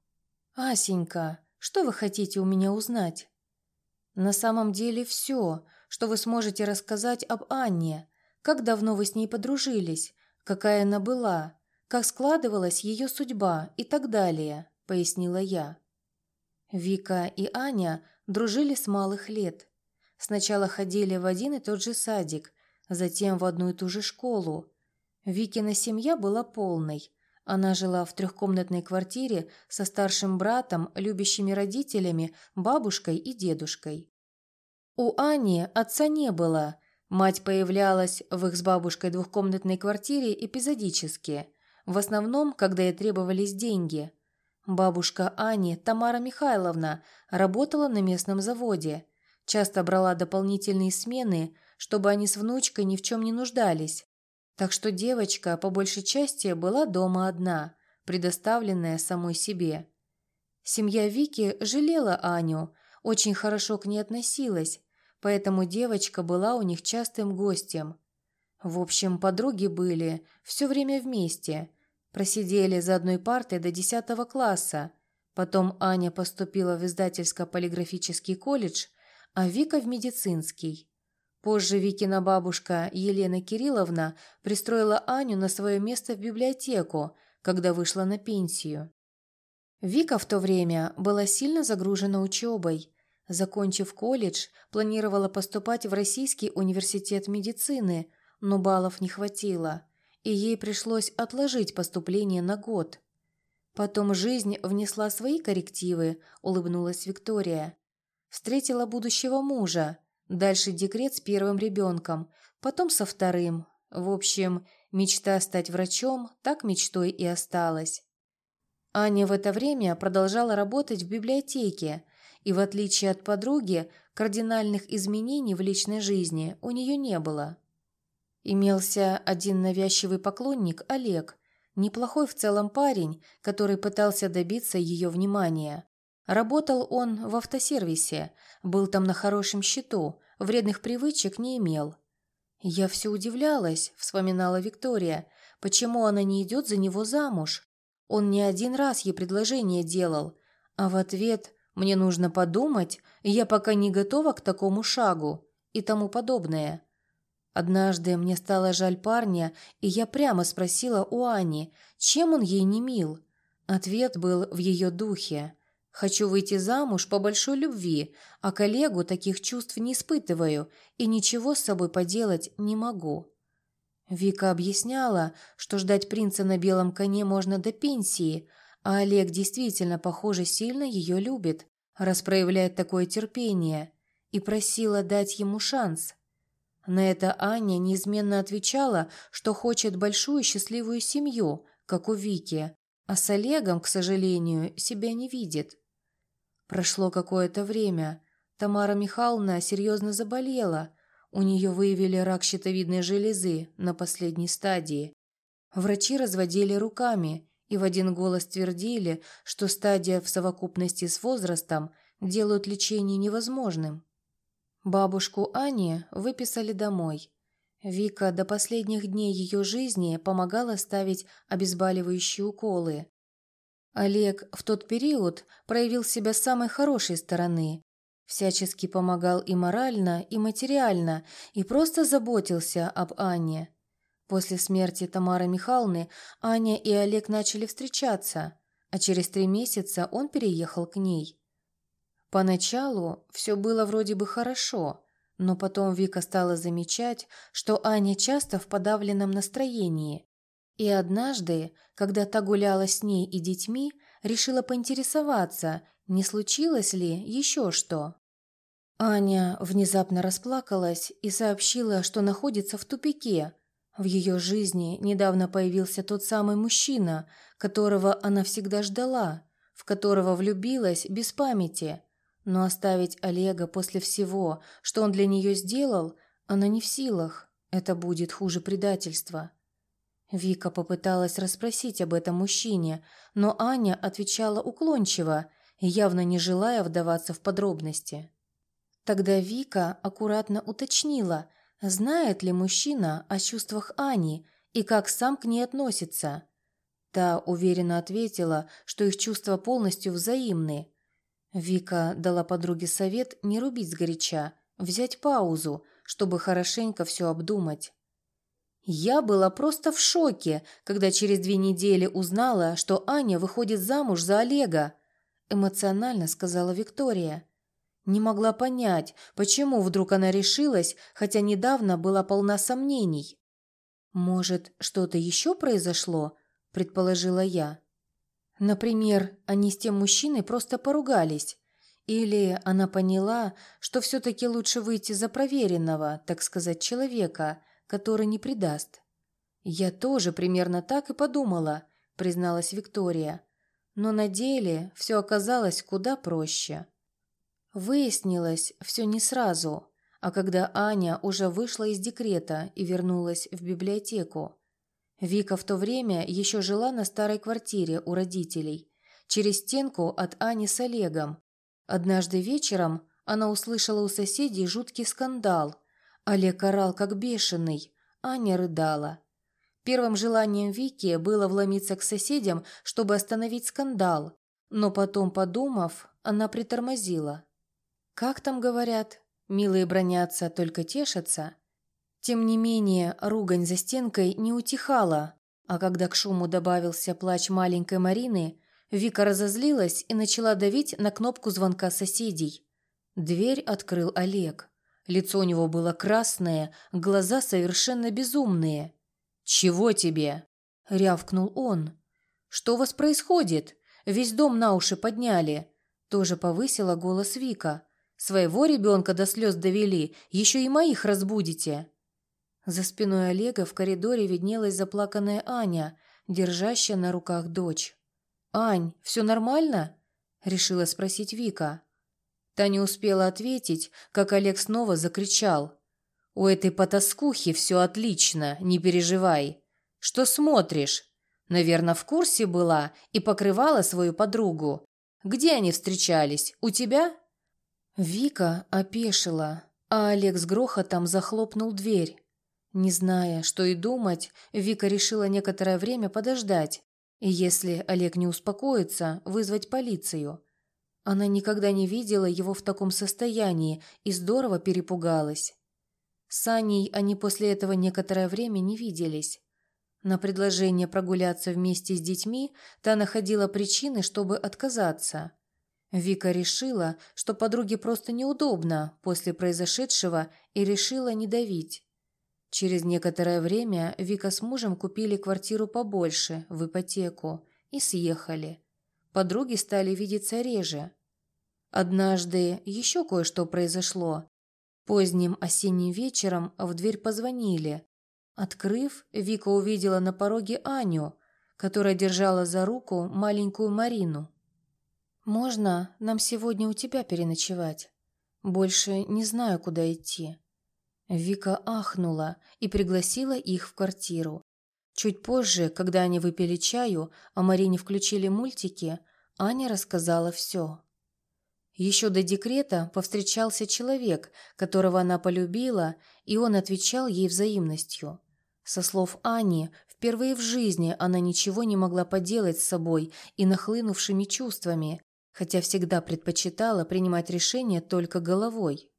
«Асенька, что вы хотите у меня узнать?» «На самом деле все, что вы сможете рассказать об Анне. Как давно вы с ней подружились, какая она была, как складывалась ее судьба и так далее», — пояснила я. Вика и Аня дружили с малых лет. Сначала ходили в один и тот же садик, затем в одну и ту же школу. Викина семья была полной. Она жила в трехкомнатной квартире со старшим братом, любящими родителями, бабушкой и дедушкой. У Ани отца не было. Мать появлялась в их с бабушкой двухкомнатной квартире эпизодически, в основном, когда ей требовались деньги. Бабушка Ани, Тамара Михайловна, работала на местном заводе, часто брала дополнительные смены, чтобы они с внучкой ни в чем не нуждались. Так что девочка по большей части была дома одна, предоставленная самой себе. Семья Вики жалела Аню, очень хорошо к ней относилась, поэтому девочка была у них частым гостем. В общем, подруги были все время вместе, просидели за одной партой до 10 класса. Потом Аня поступила в издательско-полиграфический колледж, а Вика в медицинский. Позже Викина бабушка Елена Кирилловна пристроила Аню на свое место в библиотеку, когда вышла на пенсию. Вика в то время была сильно загружена учебой. Закончив колледж, планировала поступать в Российский университет медицины, но баллов не хватило, и ей пришлось отложить поступление на год. Потом жизнь внесла свои коррективы, улыбнулась Виктория. Встретила будущего мужа, дальше декрет с первым ребенком, потом со вторым. В общем, мечта стать врачом так мечтой и осталась. Аня в это время продолжала работать в библиотеке, и в отличие от подруги, кардинальных изменений в личной жизни у нее не было. Имелся один навязчивый поклонник, Олег, неплохой в целом парень, который пытался добиться ее внимания. Работал он в автосервисе, был там на хорошем счету, вредных привычек не имел. «Я все удивлялась», — вспоминала Виктория, — «почему она не идет за него замуж? Он не один раз ей предложение делал, а в ответ «мне нужно подумать, я пока не готова к такому шагу» и тому подобное». Однажды мне стало жаль парня, и я прямо спросила у Ани, чем он ей не мил. Ответ был в ее духе. «Хочу выйти замуж по большой любви, а коллегу таких чувств не испытываю и ничего с собой поделать не могу». Вика объясняла, что ждать принца на белом коне можно до пенсии, а Олег действительно, похоже, сильно ее любит, раз проявляет такое терпение, и просила дать ему шанс. На это Аня неизменно отвечала, что хочет большую счастливую семью, как у Вики, а с Олегом, к сожалению, себя не видит. Прошло какое-то время. Тамара Михайловна серьезно заболела. У нее выявили рак щитовидной железы на последней стадии. Врачи разводили руками и в один голос твердили, что стадия в совокупности с возрастом делают лечение невозможным. Бабушку Ани выписали домой. Вика до последних дней ее жизни помогала ставить обезболивающие уколы. Олег в тот период проявил себя с самой хорошей стороны. Всячески помогал и морально, и материально, и просто заботился об Анне. После смерти Тамары Михайловны Аня и Олег начали встречаться, а через 3 месяца он переехал к ней. Поначалу все было вроде бы хорошо, Но потом Вика стала замечать, что Аня часто в подавленном настроении. И однажды, когда та гуляла с ней и детьми, решила поинтересоваться, не случилось ли еще что. Аня внезапно расплакалась и сообщила, что находится в тупике. В ее жизни недавно появился тот самый мужчина, которого она всегда ждала, в которого влюбилась без памяти. Но оставить Олега после всего, что он для нее сделал, она не в силах. Это будет хуже предательства. Вика попыталась расспросить об этом мужчине, но Аня отвечала уклончиво, явно не желая вдаваться в подробности. Тогда Вика аккуратно уточнила, знает ли мужчина о чувствах Ани и как сам к ней относится. Та уверенно ответила, что их чувства полностью взаимны. Вика дала подруге совет не рубить сгоряча, взять паузу, чтобы хорошенько все обдумать. «Я была просто в шоке, когда через 2 недели узнала, что Аня выходит замуж за Олега», эмоционально сказала Виктория. Не могла понять, почему вдруг она решилась, хотя недавно была полна сомнений. «Может, что-то еще произошло?» – предположила я. Например, они с тем мужчиной просто поругались. Или она поняла, что все-таки лучше выйти за проверенного, так сказать, человека, который не предаст. «Я тоже примерно так и подумала», – призналась Виктория. Но на деле все оказалось куда проще. Выяснилось все не сразу, а когда Аня уже вышла из декрета и вернулась в библиотеку. Вика в то время еще жила на старой квартире у родителей, через стенку от Ани с Олегом. Однажды вечером она услышала у соседей жуткий скандал. Олег орал как бешеный, Аня рыдала. Первым желанием Вики было вломиться к соседям, чтобы остановить скандал, но потом, подумав, она притормозила. Как там говорят, милые бранятся, только тешатся. Тем не менее, ругань за стенкой не утихала, а когда к шуму добавился плач маленькой Марины, Вика разозлилась и начала давить на кнопку звонка соседей. Дверь открыл Олег. Лицо у него было красное, глаза совершенно безумные. «Чего тебе?» – рявкнул он. «Что у вас происходит? Весь дом на уши подняли!» Тоже повысила голос Вика. «Своего ребенка до слез довели, еще и моих разбудите!» За спиной Олега в коридоре виднелась заплаканная Аня, держащая на руках дочь. «Ань, все нормально?» – решила спросить Вика. Та не успела ответить, как Олег снова закричал. «У этой потаскухи все отлично, не переживай. Что смотришь? Наверное, в курсе была и покрывала свою подругу. Где они встречались? У тебя?» Вика опешила, а Олег с грохотом захлопнул дверь. Не зная, что и думать, Вика решила некоторое время подождать, и если Олег не успокоится, вызвать полицию. Она никогда не видела его в таком состоянии и здорово перепугалась. С Аней они после этого некоторое время не виделись. На предложение прогуляться вместе с детьми та находила причины, чтобы отказаться. Вика решила, что подруге просто неудобно после произошедшего, и решила не давить. Через некоторое время Вика с мужем купили квартиру побольше, в ипотеку, и съехали. Подруги стали видеться реже. Однажды еще кое-что произошло. Поздним осенним вечером в дверь позвонили. Открыв, Вика увидела на пороге Аню, которая держала за руку маленькую Марину. «Можно нам сегодня у тебя переночевать? Больше не знаю, куда идти». Вика ахнула и пригласила их в квартиру. Чуть позже, когда они выпили чаю, а Марине включили мультики, Аня рассказала все. Еще до декрета повстречался человек, которого она полюбила, и он отвечал ей взаимностью. Со слов Ани, впервые в жизни она ничего не могла поделать с собой и нахлынувшими чувствами, хотя всегда предпочитала принимать решения только головой.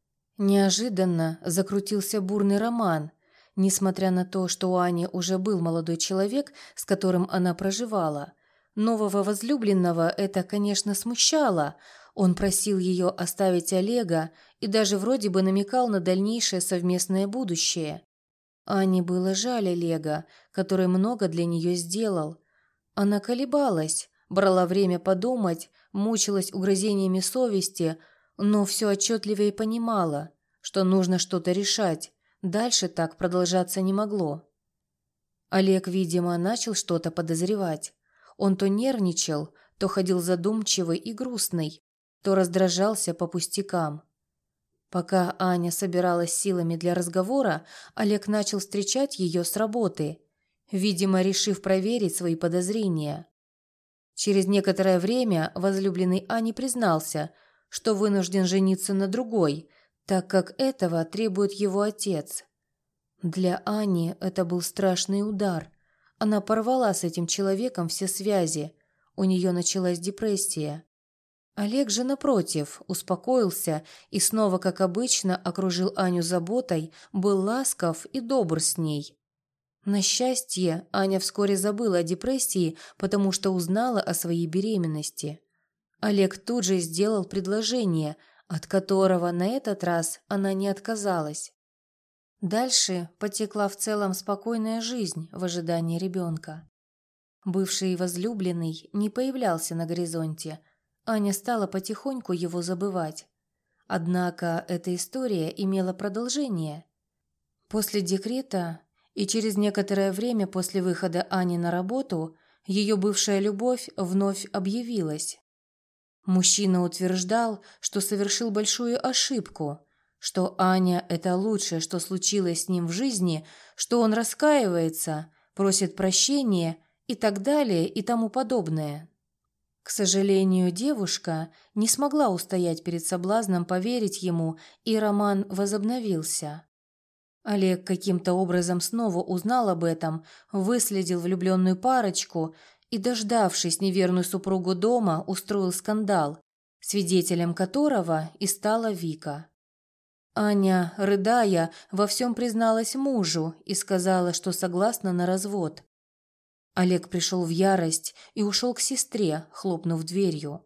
Неожиданно закрутился бурный роман. Несмотря на то, что у Ани уже был молодой человек, с которым она проживала, нового возлюбленного это, конечно, смущало. Он просил ее оставить Олега и даже вроде бы намекал на дальнейшее совместное будущее. Ане было жаль Олега, который много для нее сделал. Она колебалась, брала время подумать, мучилась угрызениями совести, но все отчетливее понимала, что нужно что-то решать, дальше так продолжаться не могло. Олег, видимо, начал что-то подозревать. Он то нервничал, то ходил задумчивый и грустный, то раздражался по пустякам. Пока Аня собиралась силами для разговора, Олег начал встречать ее с работы, видимо, решив проверить свои подозрения. Через некоторое время возлюбленный Ани признался, что вынужден жениться на другой, так как этого требует его отец. Для Ани это был страшный удар. Она порвала с этим человеком все связи, у нее началась депрессия. Олег же, напротив, успокоился и снова, как обычно, окружил Аню заботой, был ласков и добр с ней. На счастье, Аня вскоре забыла о депрессии, потому что узнала о своей беременности. Олег тут же сделал предложение, от которого на этот раз она не отказалась. Дальше потекла в целом спокойная жизнь в ожидании ребенка. Бывший возлюбленный не появлялся на горизонте. Аня стала потихоньку его забывать. Однако эта история имела продолжение. После декрета и через некоторое время после выхода Ани на работу ее бывшая любовь вновь объявилась. Мужчина утверждал, что совершил большую ошибку, что Аня – это лучшее, что случилось с ним в жизни, что он раскаивается, просит прощения и так далее и тому подобное. К сожалению, девушка не смогла устоять перед соблазном поверить ему, и роман возобновился. Олег каким-то образом снова узнал об этом, выследил влюбленную парочку и, дождавшись неверную супругу дома, устроил скандал, свидетелем которого и стала Вика. Аня, рыдая, во всем призналась мужу и сказала, что согласна на развод. Олег пришел в ярость и ушел к сестре, хлопнув дверью.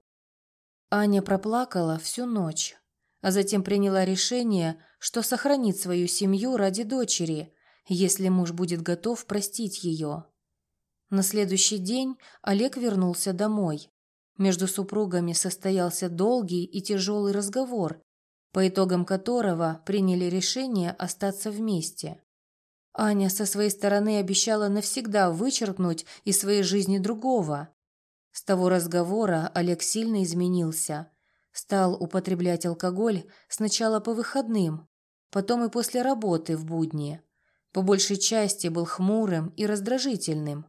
Аня проплакала всю ночь, а затем приняла решение, что сохранит свою семью ради дочери, если муж будет готов простить ее. На следующий день Олег вернулся домой. Между супругами состоялся долгий и тяжелый разговор, по итогам которого приняли решение остаться вместе. Аня со своей стороны обещала навсегда вычеркнуть из своей жизни другого. С того разговора Олег сильно изменился. Стал употреблять алкоголь сначала по выходным, потом и после работы в будни. По большей части был хмурым и раздражительным.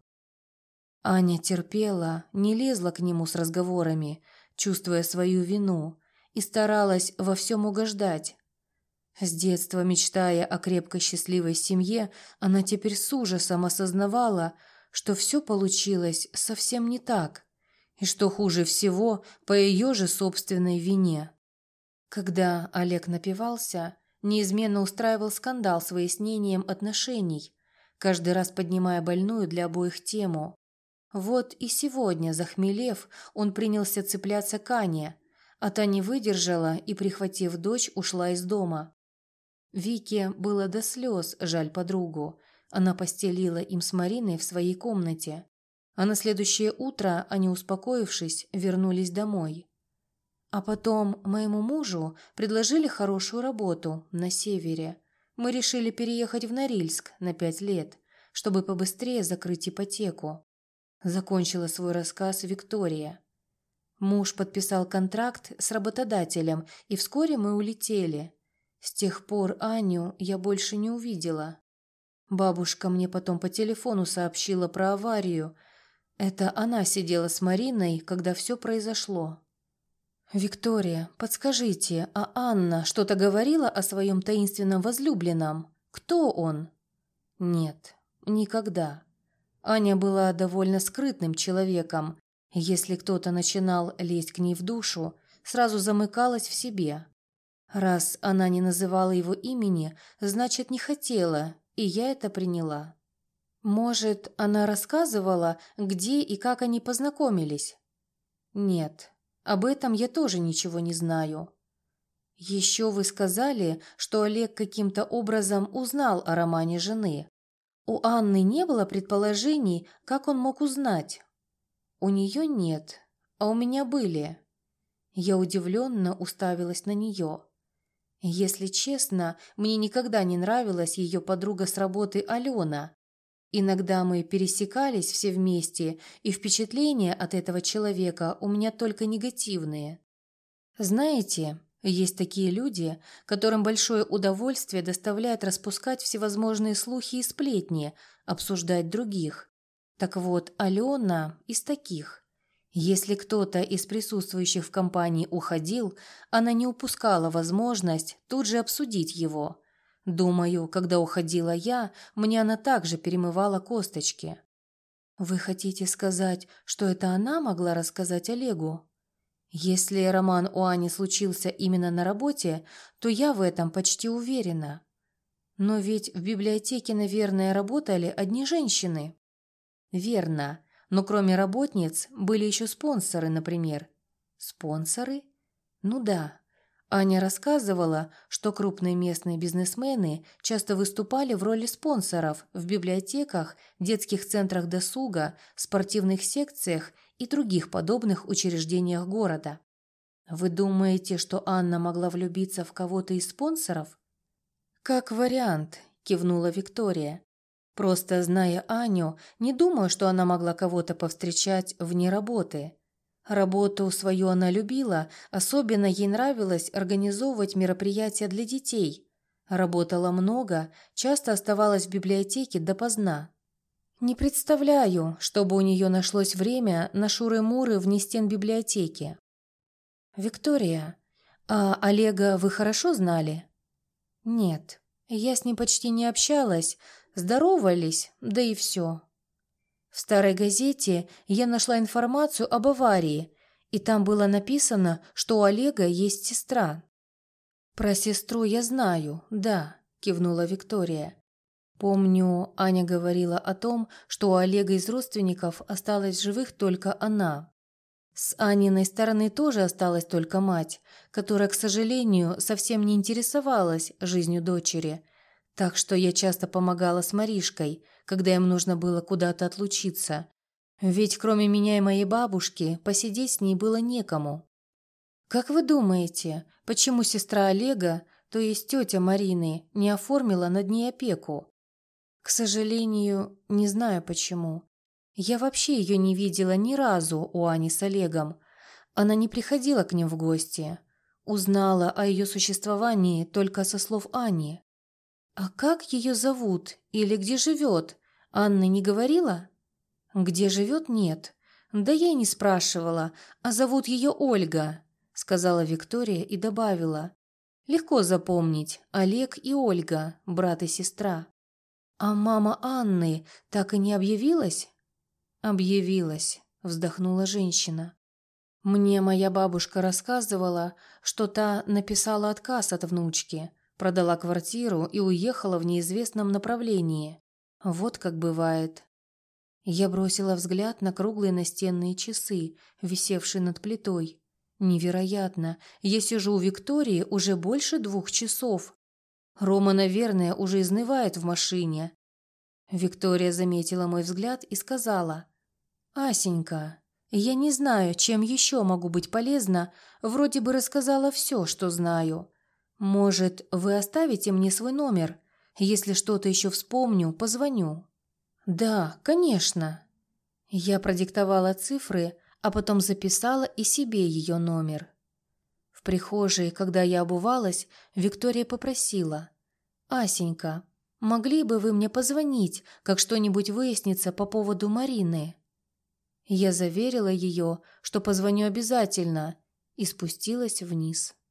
Аня терпела, не лезла к нему с разговорами, чувствуя свою вину, и старалась во всем угождать. С детства, мечтая о крепкой счастливой семье, она теперь с ужасом осознавала, что все получилось совсем не так, и что хуже всего по ее же собственной вине. Когда Олег напивался, неизменно устраивал скандал с выяснением отношений, каждый раз поднимая больную для обоих тему. Вот и сегодня, захмелев, он принялся цепляться к Ане, а та не выдержала и, прихватив дочь, ушла из дома. Вике было до слез жаль подругу. Она постелила им с Мариной в своей комнате. А на следующее утро они, успокоившись, вернулись домой. А потом моему мужу предложили хорошую работу на севере. Мы решили переехать в Норильск на 5 лет, чтобы побыстрее закрыть ипотеку. Закончила свой рассказ Виктория. Муж подписал контракт с работодателем, и вскоре мы улетели. С тех пор Аню я больше не увидела. Бабушка мне потом по телефону сообщила про аварию. Это она сидела с Мариной, когда все произошло. «Виктория, подскажите, а Анна что-то говорила о своем таинственном возлюбленном? Кто он?» «Нет, никогда. Аня была довольно скрытным человеком. Если кто-то начинал лезть к ней в душу, сразу замыкалась в себе. Раз она не называла его имени, значит, не хотела, и я это приняла. Может, она рассказывала, где и как они познакомились? Нет, Об этом я тоже ничего не знаю. Еще вы сказали, что Олег каким-то образом узнал о романе жены. У Анны не было предположений, как он мог узнать? У нее нет, а у меня были. Я удивленно уставилась на нее. Если честно, мне никогда не нравилась ее подруга с работы Алена. Иногда мы пересекались все вместе, и впечатления от этого человека у меня только негативные. Знаете, есть такие люди, которым большое удовольствие доставляет распускать всевозможные слухи и сплетни, обсуждать других. Так вот, Алена из таких. Если кто-то из присутствующих в компании уходил, она не упускала возможность тут же обсудить его. Думаю, когда уходила я, мне она также перемывала косточки. Вы хотите сказать, что это она могла рассказать Олегу? Если роман у Ани случился именно на работе, то я в этом почти уверена. Но ведь в библиотеке, наверное, работали одни женщины. Верно, но кроме работниц были еще спонсоры, например. Спонсоры? Ну да. Аня рассказывала, что крупные местные бизнесмены часто выступали в роли спонсоров в библиотеках, детских центрах досуга, спортивных секциях и других подобных учреждениях города. Вы думаете, что Анна могла влюбиться в кого-то из спонсоров? Как вариант, кивнула Виктория. Просто зная Аню, не думаю, что она могла кого-то повстречать вне работы. Работу свою она любила, особенно ей нравилось организовывать мероприятия для детей. Работала много, часто оставалась в библиотеке допоздна. Не представляю, чтобы у нее нашлось время на шуры-муры вне стен библиотеки. Виктория, а Олега вы хорошо знали? Нет, я с ним почти не общалась, здоровались, да и все. В старой газете я нашла информацию об аварии, и там было написано, что у Олега есть сестра. Про сестру я знаю, да, кивнула Виктория. Помню, Аня говорила о том, что у Олега из родственников осталась в живых только она. С Аниной стороны тоже осталась только мать, которая, к сожалению, совсем не интересовалась жизнью дочери. Так что я часто помогала с Маришкой, когда им нужно было куда-то отлучиться. Ведь кроме меня и моей бабушки посидеть с ней было некому. Как вы думаете, почему сестра Олега, то есть тетя Марины, не оформила над ней опеку? К сожалению, не знаю почему. Я вообще ее не видела ни разу у Ани с Олегом. Она не приходила к ним в гости. Узнала о ее существовании только со слов Ани. А как ее зовут или где живет? Анна не говорила? Где живет, нет. Да я и не спрашивала, а зовут ее Ольга, сказала Виктория и добавила. Легко запомнить, Олег и Ольга, брат и сестра. А мама Анны так и не объявилась? Объявилась, вздохнула женщина. Мне моя бабушка рассказывала, что та написала отказ от внучки, продала квартиру и уехала в неизвестном направлении. Вот как бывает. Я бросила взгляд на круглые настенные часы, висевшие над плитой. Невероятно, я сижу у Виктории уже больше 2 часов. Рома, наверное, уже изнывает в машине. Виктория заметила мой взгляд и сказала: «Асенька, я не знаю, чем еще могу быть полезна, вроде бы рассказала все, что знаю. Может, вы оставите мне свой номер? Если что-то еще вспомню, позвоню». «Да, конечно». Я продиктовала цифры, а потом записала и себе ее номер. В прихожей, когда я обувалась, Виктория попросила: «Асенька, могли бы вы мне позвонить, как что-нибудь выяснится по поводу Марины?» Я заверила ее, что позвоню обязательно, и спустилась вниз.